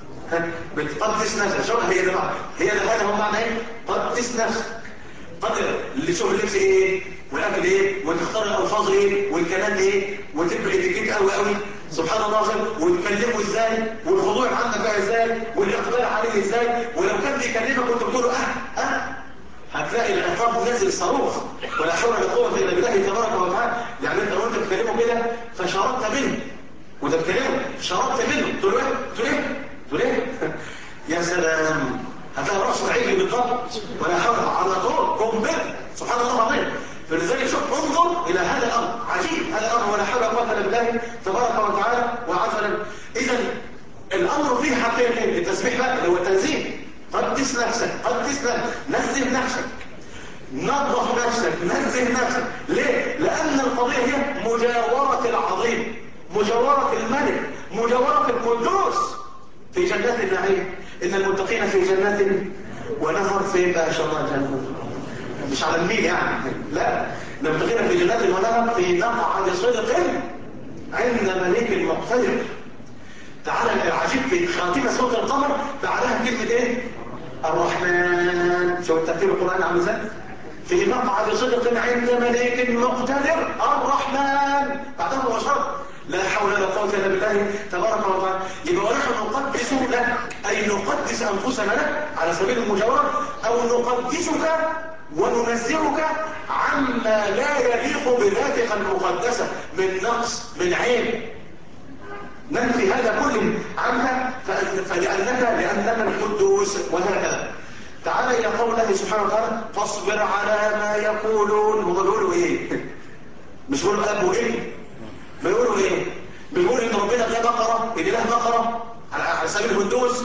بتقدس نفسك. شو هي ده بقى؟ هي ده هذا هو معنى ايه؟ قدس نفسك. قدر اللي شوف اللبس ايه والاكل ايه وتختار الالفاظ ايه والكلام ايه وتبقى اتيكيت قوي قوي سبحان الله العظيم، وتكلمه ازاي والخضوع عندك بقى ازاي والاقبال عليه ازاي، ولو كان بيكلمك وانت بتقول له هتلاقي العقاب نازل صاروخ ولا حول ولا قوه الا بالله تبارك وتعالى. يعني انت لو انت بتكلمه كده فشربت منه وده بتكلمه شربت منه تقول له ايه؟ تقول ايه؟ يا سلام، هتلاقي راسه عجل بالضبط ولا حول على طول قنبله سبحان الله العظيم. فلذلك شوف انظر الى هذا الامر عجيب، هذا الامر ولا حول ولا قوه الا بالله تبارك وتعالى وعز وجل. اذا الامر فيه حقيقتين: التسبيح بقى اللي هو التنزيه، قدس نفسك، قدس نفسك، نزه نفسك، نظف نفسك، نزه نفسك. ليه؟ لان القضيه هي مجاوره العظيم، مجاوره الملك، مجاوره القدوس في جنات النعيم. ان المتقين في جنات ونهر. فين بقى ان شاء الله الجنه؟ مش على النيل يعني، لا، المتقين في جنات ونهر في مقعد صدق عند مليك مقتدر. تعالى العجيب في خاتمه سوره القمر بعدها كلمه ايه؟ الرحمن. شوف ترتيب القران عامل ازاي؟ في مقعد صدق عند مليك مقتدر الرحمن، بعدها مباشره لا حول ولا قوه الا بالله تبارك وتعالى. يبقى ونحن نقدس لك اي نقدس انفسنا لك على سبيل المجاوره، او نقدسك وننزهك عما لا يليق بذاتك المقدسه من نقص من عيب، ننفي هذا كله عنك لانك القدوس. وهكذا تعالى الى قول الله سبحانه وتعالى: فاصبر على ما يقولون. هم بيقولوا ايه؟ مش بيقولوا اب وايه؟ بيقولوا ايه؟ بيقولوا ان ربنا له بقره، اله بقره على سبيل الهندوس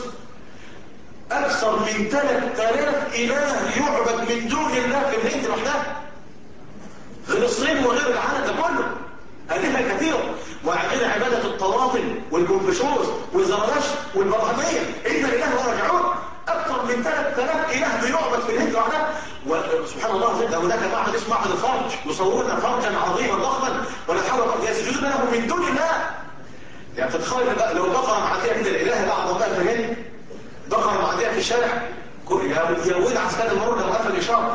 اكثر من 3000 اله يعبد من دون الله في الهند وحدها، غير الصين وغير العالم ده كله آلهة كثيرة. وعندنا عبادة الطواطن والكونفوشيوس والزرادشت والبرهمية، إن الإله ورجعون أكثر من 3000 إله بيعبد في الهند وحدها. وسبحان الله جدا هناك معبد اسمه معبد الفرج، يصورون فرجا عظيما ضخما ولا حول ولا قوة يسجدون له من دون الله. يعني تتخيل بقى لو بقرة معدية كده الإله الأعظم بقى في الهند، بقرة معدية في الشارع يا ويل عسكري المرور لو قفل الإشارة،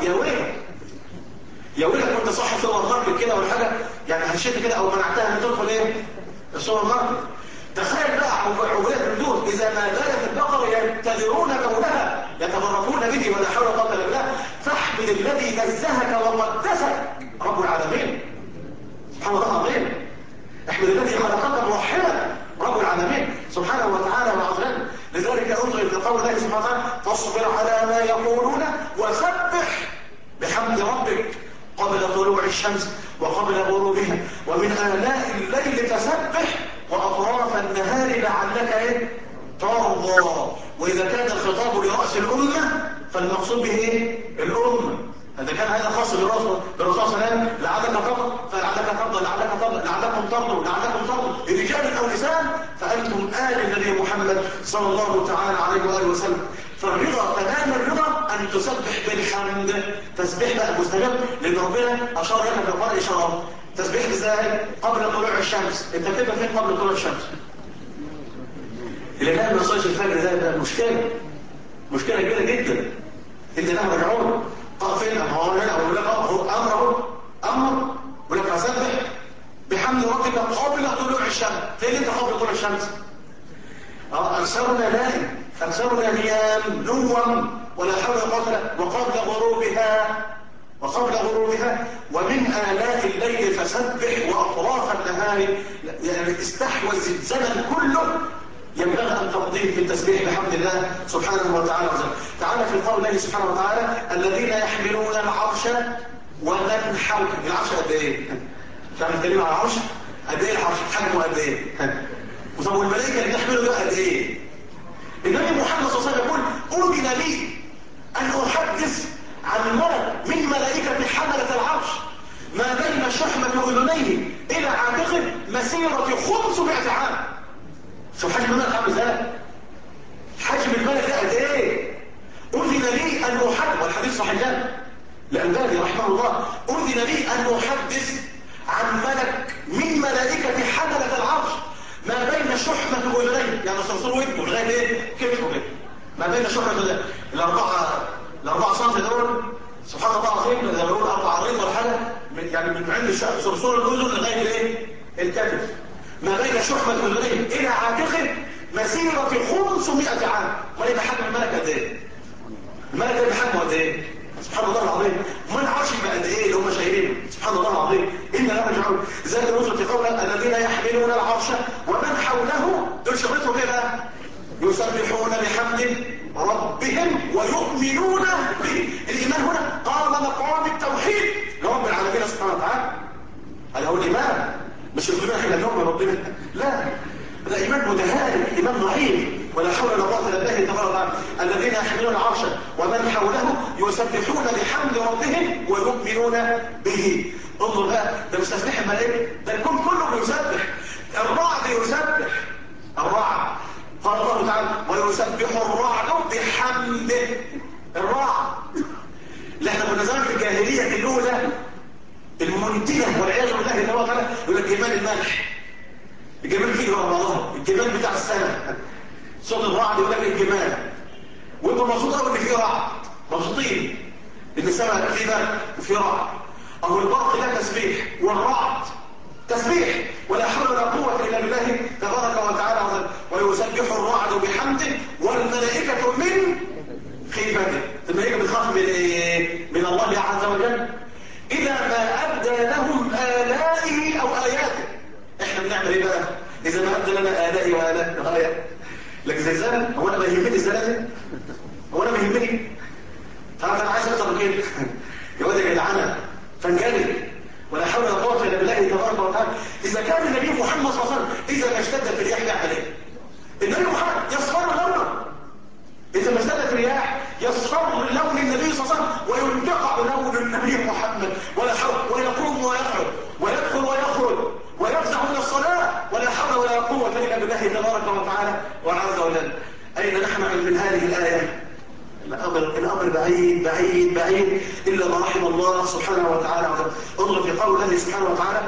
يا ويلك وانت صاحب سوبر ماركت كده ولا حاجه، يعني هشيت كده او منعتها ان تدخل ايه؟ السوبر ماركت. تخيل بقى عبودية الهندوس اذا ما زالت البقره يبتدرون كونها يتبركون به ولا حول ولا قوه الا بالله. فاحمد الذي نزهك وقدسك رب العالمين سبحان الله العظيم. احمد الذي خلقك موحدا رب العالمين سبحانه وتعالى وعظيم. لذلك انظر الى قول الله سبحانه وتعالى: فاصبر على ما يقولون وسبح بحمد ربك قبل طلوع الشمس وقبل غروبها ومن آلاء الليل فسبح وأطراف النهار لعلك ايه؟ ترضى. وإذا كان الخطاب لرأس الأمة فالمقصود به ايه؟ الأمة. إذا كان هذا خاص بالرسول صلى الله عليه وسلم: لعلك ترضى فلعلك ترضى لعلك ترضى لعلكم ترضوا لعلكم ترضوا رجال أو نساء فأنتم آل النبي محمد صلى الله تعالى عليه وآله وسلم. فالرضا تمام الرضا أن تسبح بالحمد، تسبيح بقى مستمر، لأن ربنا أشار لنا في القرآن إشارة تسبيح ازاي؟ قبل طلوع الشمس. انت كده فين قبل طلوع الشمس؟ اللي كان ما يصليش الفجر ده مشكله كبيره جدا. انت لها رجعون فين؟ هو هنا هو امر ولك فسبح بحمد ربك قبل طلوع الشمس. فين انت قبل طلوع الشمس؟ اكثرنا نيام نوم ولا حول ولا قوه وقبل غروبها ومن آلاء الليل فسبح وأطراف النهار. يعني استحوذ الزمن كله ينبغي أن تقضيه في التسبيح بحمد الله سبحانه وتعالى. تعالى في قول الله سبحانه وتعالى الذين يحملون العرش ومن حوله. العرش قد ايه؟ تعرف الكلمة على العرش؟ قد ايه العرش؟ حجمه قد ايه؟ طب والملائكة اللي بيحملوا ده قد ايه؟ النبي محمد صلى الله عليه وسلم يقول أذن لي أن أحدث عن ملك من ملائكة حملة العرش ما بين شحمة أذنيه إلى عاتقه مسيرة 500 عام. شوف حجم الملك عامل ازاي؟ حجم الملك ده قد ايه؟ أذن لي أن أحدث، والحديث صحيحان الألباني رحمه الله، أذن لي أن أحدث عن ملك من ملائكة حملة العرش ما بين شحمة أذنيه، يعني صرصور ودنه لغاية ايه؟ كتفه كده. ما بين شحمة الأربعة سم دول سبحان الله العظيم، زي ما بيقول 4 عريض ولا حاجة، يعني من عند صرصور الأذن لغاية الايه؟ الكتف. ما بين شحمة أذنيه إلى عاتقه مسيرة 500 عام. ما يبقى حجم الملك قد ايه؟ الملك ده بحجمه قد ايه؟ سبحان الله العظيم. ما العرش يبقى قد ايه اللي هم شايلينه؟ سبحان الله العظيم. إن لا يرجعون. زي ما نزل في قوله الذين يحملون العرش ومن حوله، دول شغلتهم ايه بقى؟ يسبحون بحمد ربهم ويؤمنون به. الإيمان هنا قام مقام التوحيد لرب العالمين سبحانه وتعالى. هذا هو الإيمان، مش الإيمان احنا نؤمن ربنا، لا، ده إيمان متهالك، إيمان ضعيف. ولا حول ولا قوة إلا بالله تبارك وتعالى. الذين يحملون العرش ومن حوله يسبحون بحمد ربهم ويؤمنون به. انظر بقى، ده مش تسبيح الملائكة، ده الكون كله بيسبح. الرعد يسبح، الرعد قال الله تعالى ويسبح الرعد بحمده. الرعد اللي احنا كنا زمان في الجاهلية الأولى المنتنة والعياذ بالله تبارك وتعالى يقول لك جمال الملح، الجمال فيه رمضان، الجمال بتاع السنة، صوت الرعد يقول لك الجمال، وانتم مبسوطين قوي ان في رعد، مبسوطين ان السماء في برد وفي رعد. اهو البرق ده تسبيح والرعد تسبيح. ولا حول ولا قوة إلا بالله تبارك وتعالى. ويسبح الرعد بحمده والملائكة من خيفته. الملائكة بتخاف من ايه؟ من الله عز وجل إذا ما أبدى لهم آلائه أو آياته. احنا بنعمل ايه بقى؟ إذا ما أبدى لنا آلائي وآيات لك زلزال، هو أنا ما يهمني الزلازل؟ هو أنا ما يهمني؟ تعرف أنا عايز أكتر من كده يا واد يا جدعانة فانجلي. ولا حول ولا قوة إلا بالله تبارك وتعالى. إذا كان النبي محمد صلى الله عليه وسلم إذا ما اشتدت الرياح يعمل إيه؟ النبي محمد يصفر لونه. إذا ما اشتدت الرياح يصفر لون النبي صلى الله عليه وسلم وينتقع لون النبي محمد. ولا حول، ويقوم ويقعد ويدخل ويخرج ويفزع من الصلاة. ولا حول ولا قوة إلا بالله تبارك وتعالى وعز وجل. أين نحن من هذه الآية؟ الأمر بعيد بعيد بعيد إلا ما رحم الله سبحانه وتعالى. انظر في قول الله سبحانه وتعالى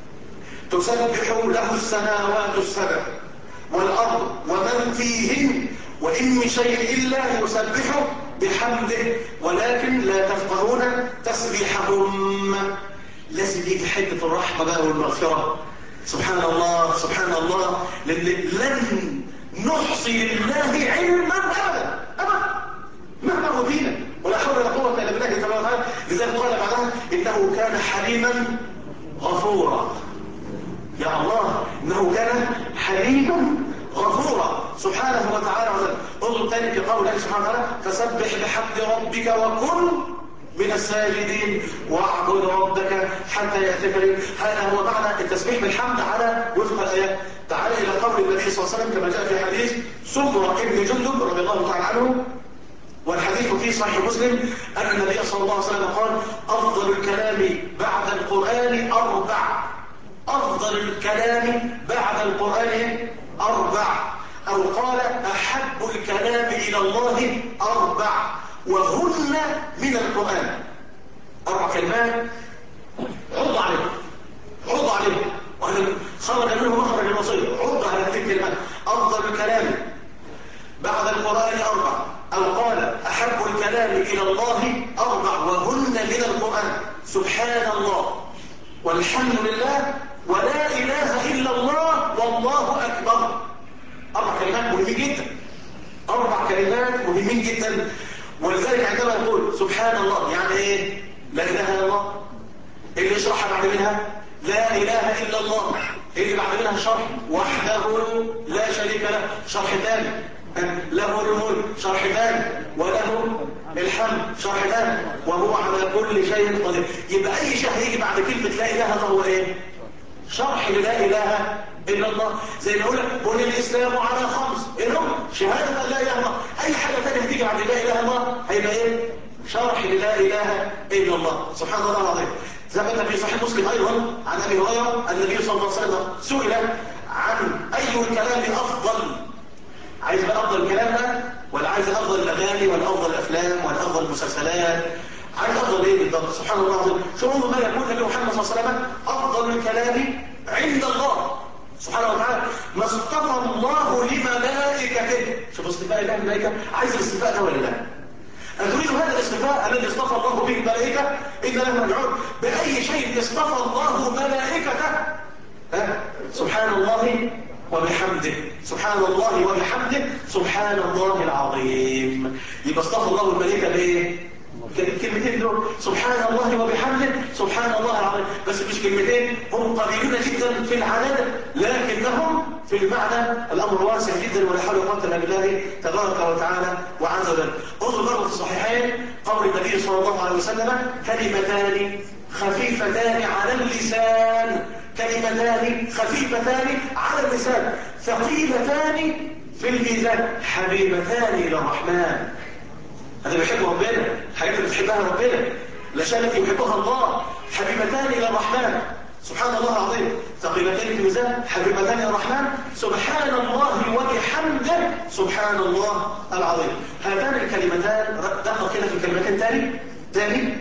تسبح له السماوات السبع والأرض ومن فيهن وإن من شيء إلا يسبح بحمده ولكن لا تفقهون تسبيحهم. لازم يجي حتة الرحمة بقى والمغفرة. سبحان الله سبحان الله. لن نحصي لله علما أبدا أبدا مهما أوتينا. ولا حول ولا قوة إلا بالله تبارك وتعالى. لذلك قال بعدها إنه كان حليما غفورا. يا الله إنه كان حليما غفورا سبحانه وتعالى. انظر تاني في قول الله سبحانه وتعالى فسبح بحمد ربك وكن من الساجدين واعبد ربك حتى يأتيك اليقين. هذا هو معنى التسبيح بالحمد على وفق الآيات. تعال إلى قول النبي صلى الله عليه وسلم كما جاء في حديث سمرة بن جندب رضي الله تعالى عنه، والحديث في صحيح مسلم أن النبي صلى الله عليه وسلم قال أفضل الكلام بعد القرآن أربع. أفضل الكلام بعد القرآن أربع، أو قال أحب الكلام إلى الله أربع وهن من القرآن. 4 كلمات عرض عليكم خرج منه مخرج الوصية. عض على هذه الكلمات. أفضل الكلام بعد القرآن 4، أو قال أحب الكلام إلى الله 4 وهن من القرآن: سبحان الله والحمد لله ولا إله إلا الله والله أكبر. 4 كلمات مهمين جدا، 4 كلمات مهمين جدا. ولذلك عندما يقول سبحان الله يعني ايه؟ لا اله الا الله. اللي يشرحها بعد منها لا اله الا الله. اللي بعد منها شرح وحده لا شريك له، شرح ثاني. له الملك، شرح ثاني. وله الحمد، شرح ثاني. وهو على كل شيء قدير. يبقى اي شيء هيجي بعد كلمه لا اله فهو ايه؟ شرح لا اله الا الله. زي ما يقول لك بني الاسلام على 5 انهم شهاده لا اله الا الله. اي حاجه ثانيه هتيجي بعد لا اله الا الله هيبقى ايه؟ شرح لا اله الا الله. سبحان الله العظيم. ثبت في صحيح مسلم ايضا عن ابي هريره النبي صلى الله عليه وسلم سئل عن اي الكلام افضل. عايز بقى افضل الكلام ده ولا عايز افضل الاغاني ولا افضل الافلام ولا افضل المسلسلات؟ عايز افضل ايه بالضبط؟ سبحان الله العظيم. شوفوا ما يقول النبي محمد صلى الله عليه وسلم: افضل الكلام عند الله سبحانه وتعالى ما اصطفى الله لملائكته. شوف اصطفاء الله الملائكه. عايز الاصطفاء ده ولا لا؟ أتريد هذا الاصطفاء الذي اصطفى الله به الملائكة؟ إن لهم رجعون. بأي شيء اصطفى الله ملائكته؟ سبحان الله وبحمده، سبحان الله وبحمده، سبحان الله العظيم. يبقى اصطفى الله الملائكة بايه؟ الكلمتين دول: سبحان الله وبحمده، سبحان الله العظيم. بس مش كلمتين، هم قليلون جدا في العدد لكنهم في المعنى الامر واسع جدا. ولا حول ولا قوه الا بالله تبارك وتعالى وعز وجل. انظر برضه في الصحيحين قول النبي صلى الله عليه وسلم: كلمتان خفيفتان على اللسان، كلمتان خفيفتان على اللسان ثقيلتان في الميزان حبيبتان الى الرحمن. هذا بيحب ربنا، حاجات اللي بتحبها ربنا، الاشياء التي يحبها الله، حبيبتان الى الرحمن. سبحان الله العظيم. ثقيلتان في الميزان حبيبتان الى الرحمن، سبحان الله وبحمده، سبحان الله العظيم. هاتان الكلمتان دقق كده في الكلمتين تاني.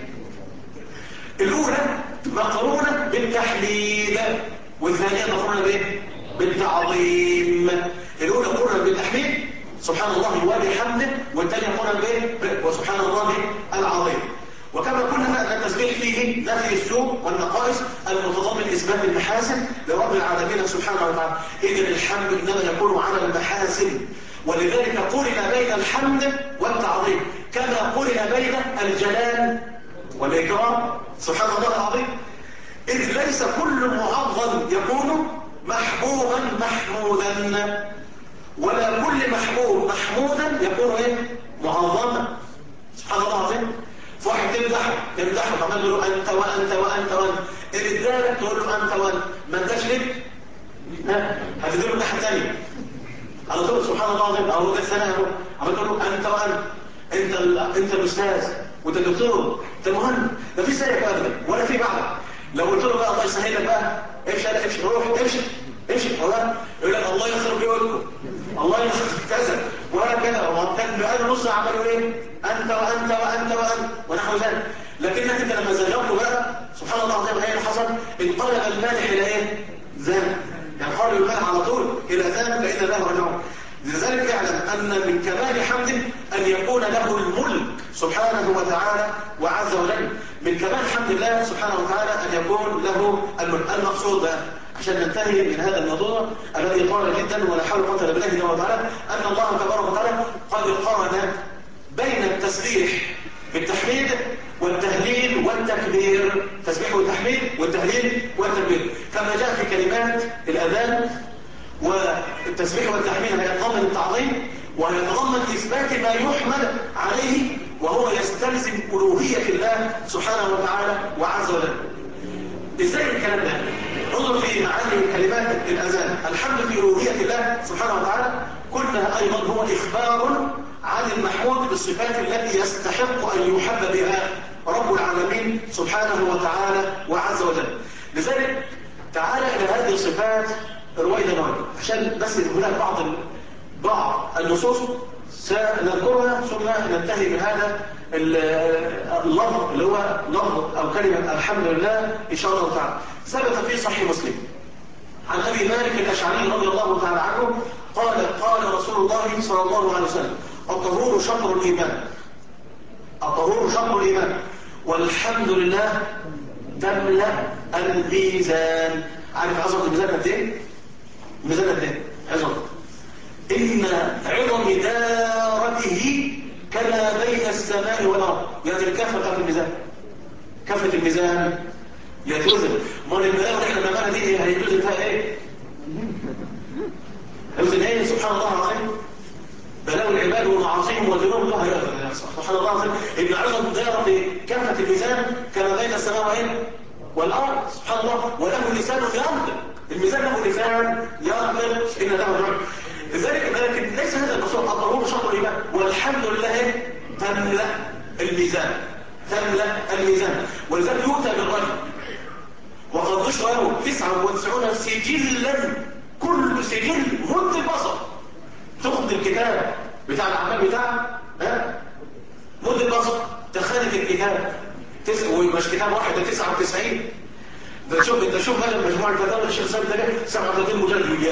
الاولى مقرونه بالتحليل والثانيه مقرونه بايه؟ بالتعظيم. الاولى مقرونه بالتحليل سبحان الله وبحمده، والثانيه مقرونه بايه؟ وسبحان الله العظيم. وكما قلنا أن التسبيح فيه نفي السوء والنقائص المتضمن إثبات المحاسن لرب العالمين سبحانه وتعالى. إذن الحمد إنما يكون على المحاسن، ولذلك قرن بين الحمد والتعظيم كما قرن بين الجلال والإكرام سبحان الله العظيم. إذ ليس كل معظم يكون محبوبا محمودا، ولا كل محبوب محمودا يكون ايه؟ معظما. سبحان الله العظيم. واحد تمدحه كمان تقول له انت وانت وانت وانت، اللي ادالك تقول له انت وانت، ما اداش لك هتديله الناحيه الثانيه على طول. سبحان الله العظيم. اهو ده الثاني اهو عمال تقول له انت وانت، انت الاستاذ وانت الدكتور، انت المهندس، ما فيش زيك ابدا ولا في بعدك. لو قلت له بقى الله يسهل لك بقى امشي روح امشي هو يقول لك الله يخرب بيوتكم، الله يخرب كذا وهكذا. وكان بقاله نص عملوا ايه؟ انت وانت وانت وانت ونحو ذلك. لكنك انت لما زيرته بقى سبحان الله العظيم ايه اللي حصل؟ انقلب المالح الى ايه؟ ذنب. يعني حول المالح على طول الى ذنب فإن له رجعون. لذلك اعلم ان من كمال حمده ان يكون له الملك سبحانه وتعالى وعز وجل. من كمال حمد الله سبحانه وتعالى ان يكون له الملك. المقصود بقى عشان ننتهي من هذا الموضوع الذي طال جدا ولا حول ولا قوه الا بالله سبحانه وتعالى، ان الله تبارك وتعالى قد قارن بين التسبيح بالتحميد والتهليل والتكبير، تسبيح والتحميد والتهليل والتكبير، كما جاء في كلمات الاذان. والتسبيح والتحميد هيتضمن التعظيم ويتضمن اثبات ما يحمد عليه وهو يستلزم الوهيه الله سبحانه وتعالى وعز وجل. ازاي الكلام ده؟ انظر في معاني كلمات الاذان. الحمد في الوهيه الله سبحانه وتعالى كلها ايضا هو اخبار عن المحمود بالصفات التي يستحق ان يحب بها رب العالمين سبحانه وتعالى وعز وجل. لذلك تعالى الى هذه الصفات رويدا عشان بس هناك بعض النصوص سنذكرها ثم ننتهي من هذا اللفظ اللي هو لفظ او كلمه الحمد لله ان شاء الله تعالى. ثبت في صحيح مسلم عن أبي مالك الأشعري رضي الله تعالى عنه قال رسول الله صلى الله عليه وسلم: الطهور شطر الإيمان، الطهور شطر الإيمان، والحمد لله تملأ الميزان. عارف عظمة الميزان قد ايه؟ الميزان قد ايه؟ عظمة. إن عظم دارته كما بين السماء والأرض. يعني الكافة بتاعت الميزان، كافة الميزان يتوزن. امال البلاوي اللي احنا بنعملها دي هيتوزن فيها ايه؟ يوزن ايه؟ سبحان الله العظيم. بلاوي العباد ومعاصيهم وذنوبهم الله يغفر. سبحان الله العظيم. ابن عظم دائرة كافة الميزان كما بين السماء وايه؟ والارض. سبحان الله. وله لسان ينطق. الميزان له لسان ينطق. ان له الرب. لذلك ليس هذا المقصود. الطهور شطر الايمان، والحمد لله تملأ الميزان، تملأ الميزان. ولذلك يؤتى بالرجل وقد نشر له 99 سجلا، كل سجل مد البصر. تاخد الكتاب بتاع الأعمال بتاعك مد البصر، تخانق الكتاب ومش كتاب واحد، ده 99. انت شوف مثلا مجموعة الفتاوى الشيخ سامي ده 37 مجلد.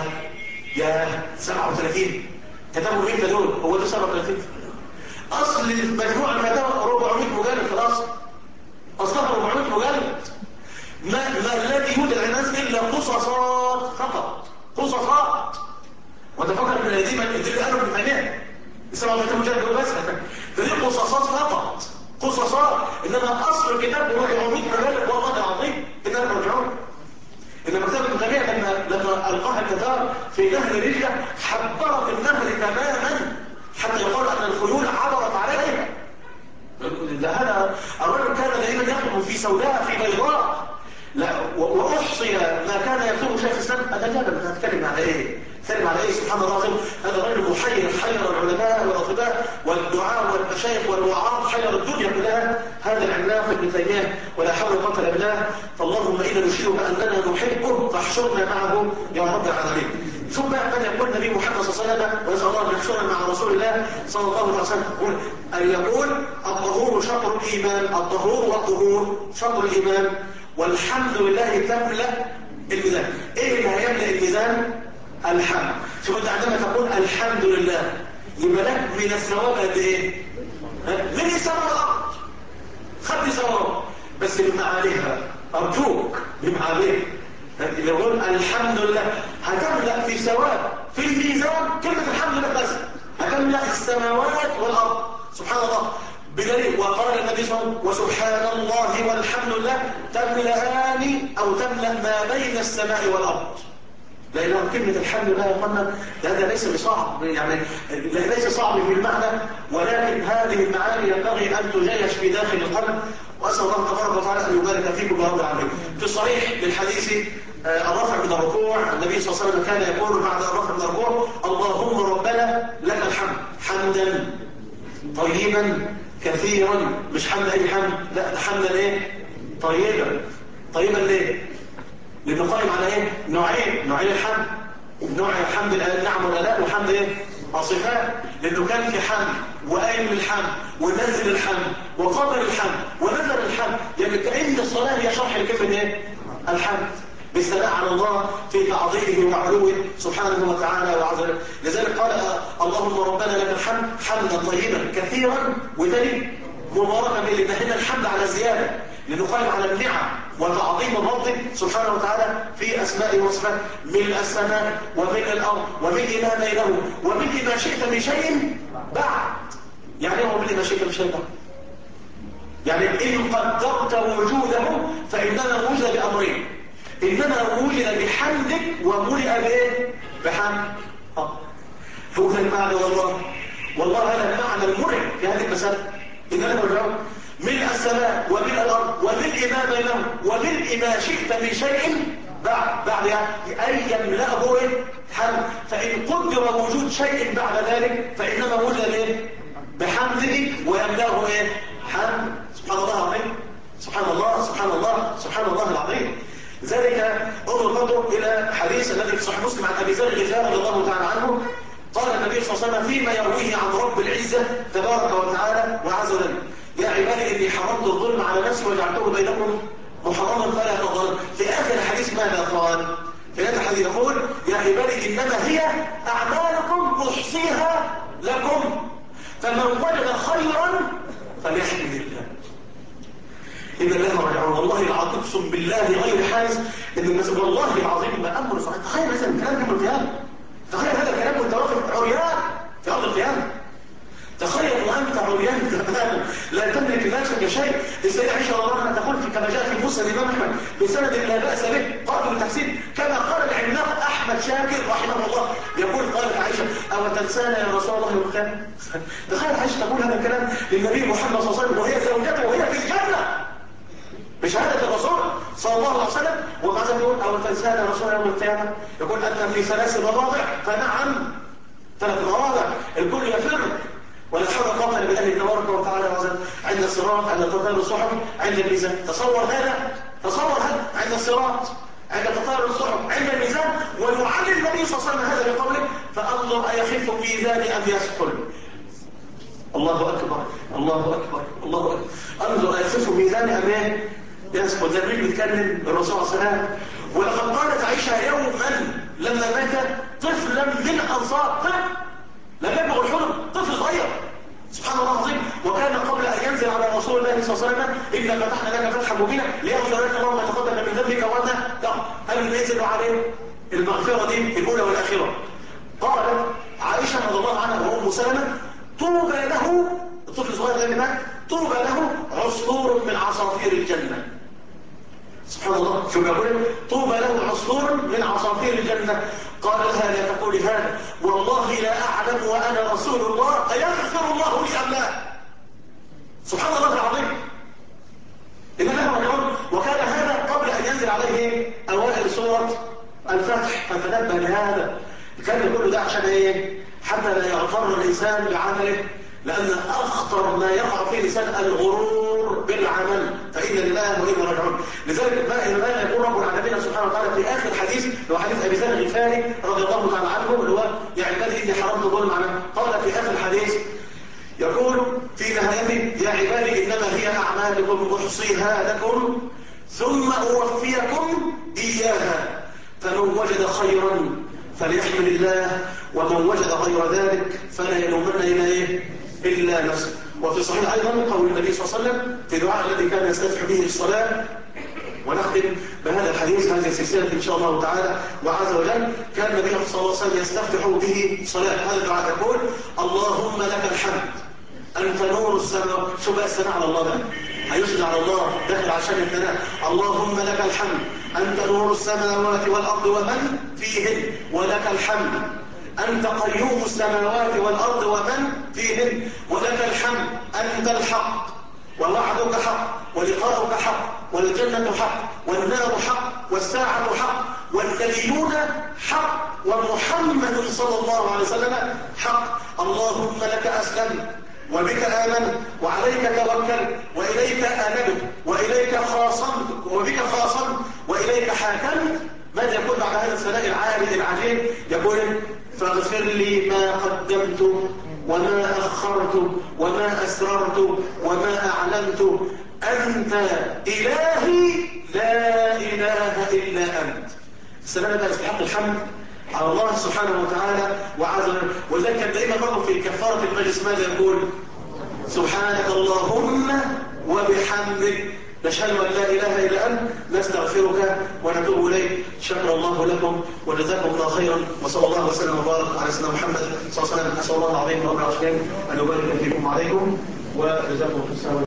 يا 37 كتابه امتى دول؟ هو ده 37. اصل مجموعة الفتاوى 400 مجلد في الاصل، اصلها 400 مجلد. ما الذي يوجد على الناس الا قصصات فقط، قصصات. وتفكر ان دي اللي قالوا ابن تيميه 37 مجلد دول بس، فدي قصصات فقط، قصصات. انما اصل الكتاب 400 مجلد. والله العظيم اننا نرجعون. ان مكتبه ابن تيميه لما القاها التتار في نهر رجله حبرت النهر تماما حتى يقال ان الخيول عبرت عليها. هذا الرجل كان دائما يخرج في سوداء في بيضاء. لا واحصي ما كان يكتبه شيخ الاسلام. اتجادل هتكلم على ايه؟ اتكلم على ايه؟ سبحان الله العظيم. هذا الرجل محير، حير العلماء والاطباء والدعاء والمشايخ والوعاظ، حير الدنيا كلها. هذا العملاق ابن تيميه ولا حول ولا قوه الا بالله. فاللهم انا نشهد باننا نحبه فاحشرنا معه يا رب العالمين. ثم من يقول النبي محمد صلى الله عليه وسلم، ونسال الله ان يحشرنا مع رسول الله صلى الله عليه وسلم، ان يقول: الطهور شطر الايمان، الطهور والطهور شطر الايمان، والحمد لله تملأ الميزان. ايه اللي هيملأ الميزان؟ الحمد. شوف انت عندما تقول الحمد لله يبقى لك من الثواب قد ايه؟ من السماء والارض. خدت ثواب بس بمعانيها، ارجوك بمعانيها. يقول الحمد لله هتملأ في ثواب في الميزان. كلمة الحمد لله بس هتملأ السماوات والارض. سبحان الله. بدليل وقال النبي صلى الله عليه وسلم: وسبحان الله والحمد لله تملأان أو تملأ ما بين السماء والأرض. لأنه كلمة الحمد لله يا اخوانا هذا ليس بصعب، يعني ليس صعب في المعنى، ولكن هذه المعاني ينبغي أن تجيش في داخل القلب. وأسأل الله تبارك وتعالى أن يبارك فيكم يا رب العالمين. في صحيح للحديث الرفع من الركوع، النبي صلى الله عليه وسلم كان يقول بعد الرفع من الركوع: اللهم ربنا لك الحمد حمدا طيبا كثيرا. مش حمد اي حمد، لا ده حمدا ايه؟ طيبا. طيبا ليه؟ لانه قائم على ايه؟ نوعين الحمد. نوع حمد النعم والالاء، وحمد ايه؟ الصفات. لانه كان في حمد وقايم للحمد ونزل الحمد وقبل الحمد ونزل الحمد. يعني كأن الصلاه هي شرح لكلمه ايه؟ الحمد، بالثناء على الله في تعظيمه وعلوه سبحانه وتعالى وعز وجل. لذلك قال: اللهم ربنا لك الحمد حمدا طيبا كثيرا، وتاني مباركا به. لان هنا الحمد على زياده، لانه قائم على النعم وتعظيم الرب سبحانه وتعالى في اسمائه وصفاته. ملء السماء وملء الارض وملء ما بينهم وملء ما شئت من شيء بعد. يعني هو ملء ما شئت من شيء بعد، يعني ان قدرت وجوده فانما وجد بامرين: إنما وجد بحمدك وملئ بإيه؟ بحمد. هو ده المعنى. والله هذا المعنى المرعب في هذه المسألة. إننا نرجع ملء السماء وملء الأرض وملء ما بينهم وملء ما شئت من شيء بعد أن يملأه إيه؟ حمد. فإن قدر وجود شيء بعد ذلك فإنما وجد إيه؟ بحمده ويملأه إيه؟ حمد. سبحان الله العظيم. سبحان الله سبحان الله سبحان الله العظيم. ذلك انظر إلى حديث الذي في صحيح مسلم عن أبي ذر الغفاري رضي الله تعالى عنه. قال النبي صلى الله عليه وسلم فيما يرويه عن رب العزة تبارك وتعالى وعز وجل: يا عبادي إني حرمت الظلم على نفسي وجعلته بينكم محرما فلا تظلموا. في آخر الحديث ماذا قال؟ في هذا الحديث يقول يا عبادي إنما هي أعمالكم أحصيها لكم فمن وجد خيرا فليحمد الله. إن الله رجعون. والله العظيم اقسم بالله غير حاز إن الناس والله العظيم ما أمر صحيح. تخيل مثلا الكلام يوم القيامة، تخيل هذا الكلام وأنت واقف عريان في أرض القيامة، تخيل وأنت عريان تماما لا تملك نفسك شيء. السيدة عائشة رضي الله عنها تقول كما جاء في مسند الإمام أحمد بسند لا بأس به قابل للتحسين كما قال العملاق أحمد شاكر رحمه الله يقول قالت عائشة أو تنسانا يا رسول الله يوم القيامة. تخيل عائشة تقول هذا الكلام للنبي محمد صلى الله عليه وسلم وهي زوجته وهي في الجنة بشهادة الرسول صلى الله عليه وسلم، ومع ذلك يقول أو تنسانا يا رسول الله يوم القيامة. يقول أن في 3 مواضع فنعم 3 مواضع الكل يفر ولا حول قوة إلا بالله تبارك وتعالى عند الصراط، عند تطاير الصحف، عند الميزان. تصور هذا عند الصراط، عند تطاير الصحف، عند الميزان. ويعلم النبي صلى الله عليه وسلم هذا بقوله فانظر أيخف ميزان أم يثقل. الله أكبر الله أكبر الله أكبر. انظر أيخف ميزان أم يثقل. ده مين بيتكلم؟ الرسول صلى الله عليه وسلم. ولقد قالت عائشة يوما لما مات طفلا من أنصار، طفل لم يبلغ الحلم، طفل صغير سبحان الله العظيم، وكان قبل ان ينزل على رسول الله صلى الله عليه وسلم انا فتحنا لك فتحا مبينا ليغفر لك الله ما تقدم من ذنبك وما تأخر. هل ينزل عليه المغفره دي الاولى والاخره؟ قالت عائشه رضي الله عنها وام سلمة طوبى له، الطفل الصغير اللي مات طوبى له عصفور من عصافير الجنه. سبحان الله، شو بيقول؟ طوبى له عصفور من عصافير الجنة. قال لها لا تقولي هذا والله لا أعلم وأنا رسول الله أيغفر الله لي أم لا؟ سبحان الله العظيم. إن له رجل وكان هذا قبل أن ينزل عليه أوائل سورة الفتح. فتنبه لهذا، كان كل ده عشان إيه؟ حتى لا يغتر الإنسان بعمله، لأن أخطر ما يقع فيه الإنسان الغرور بالعمل، فإن لله وإنا راجعون. لذلك ما يقول رب العالمين سبحانه وتعالى في آخر حديث لو حديث أبي ذر الغفاري رضي الله تعالى عنه اللي هو يا عبادي إني حرمت ظلم على، قال في آخر الحديث يقول في نهايته يا عبادي إنما هي أعمالكم أحصيها لكم ثم أوفيكم إياها فمن وجد خيرا فليحمد الله ومن وجد غير ذلك فلا يلومن إلا نفسه. وفي صحيح أيضا قول النبي صلى الله عليه وسلم في دعاء الذي كان يستفتح به الصلاة، ونختم بهذا الحديث هذه السلسلة إن شاء الله تعالى وعز وجل. كان النبي صلى الله عليه وسلم يستفتح به صلاة هذا الدعاء يقول اللهم لك الحمد أنت نور السماوات. شو بقى الثناء على الله ده؟ هيسجد على الله داخل عشان الثناء. اللهم لك الحمد أنت نور السماوات والأرض ومن فيهن ولك الحمد أنت قيوم السماوات والأرض ومن فيهن ولك الحمد أنت الحق ووعدك حق ولقاؤك حق والجنة حق والنار حق والساعة حق والنبيون حق ومحمد صلى الله عليه وسلم حق. اللهم لك أسلمت وبك آمنت وعليك توكلت وإليك أنبت وإليك خاصمت وبك خاصمت وإليك حاكمت. ماذا يقول بعد هذا الثناء العالي العجيب؟ يقول فاغفر لي ما قدمت وما أخرت وما أسررت وما أعلنت أنت إلهي لا إله إلا أنت. السلام ده يستحق الحمد على الله سبحانه وتعالى وعز وجل. ولذلك كان دائما برضه في كفارة المجلس ماذا يقول؟ سبحانك اللهم وبحمدك نشهد أن لا إله إلا أنت نستغفرك ونتوب إليك. شكر الله لكم وجزاكم الله خيرا وصلى الله وسلم وبارك على سيدنا محمد صلى الله عليه وسلم. أسأل الله العظيم رب العالمين أن يبارك فيكم وعليكم وجزاكم الله خيرا.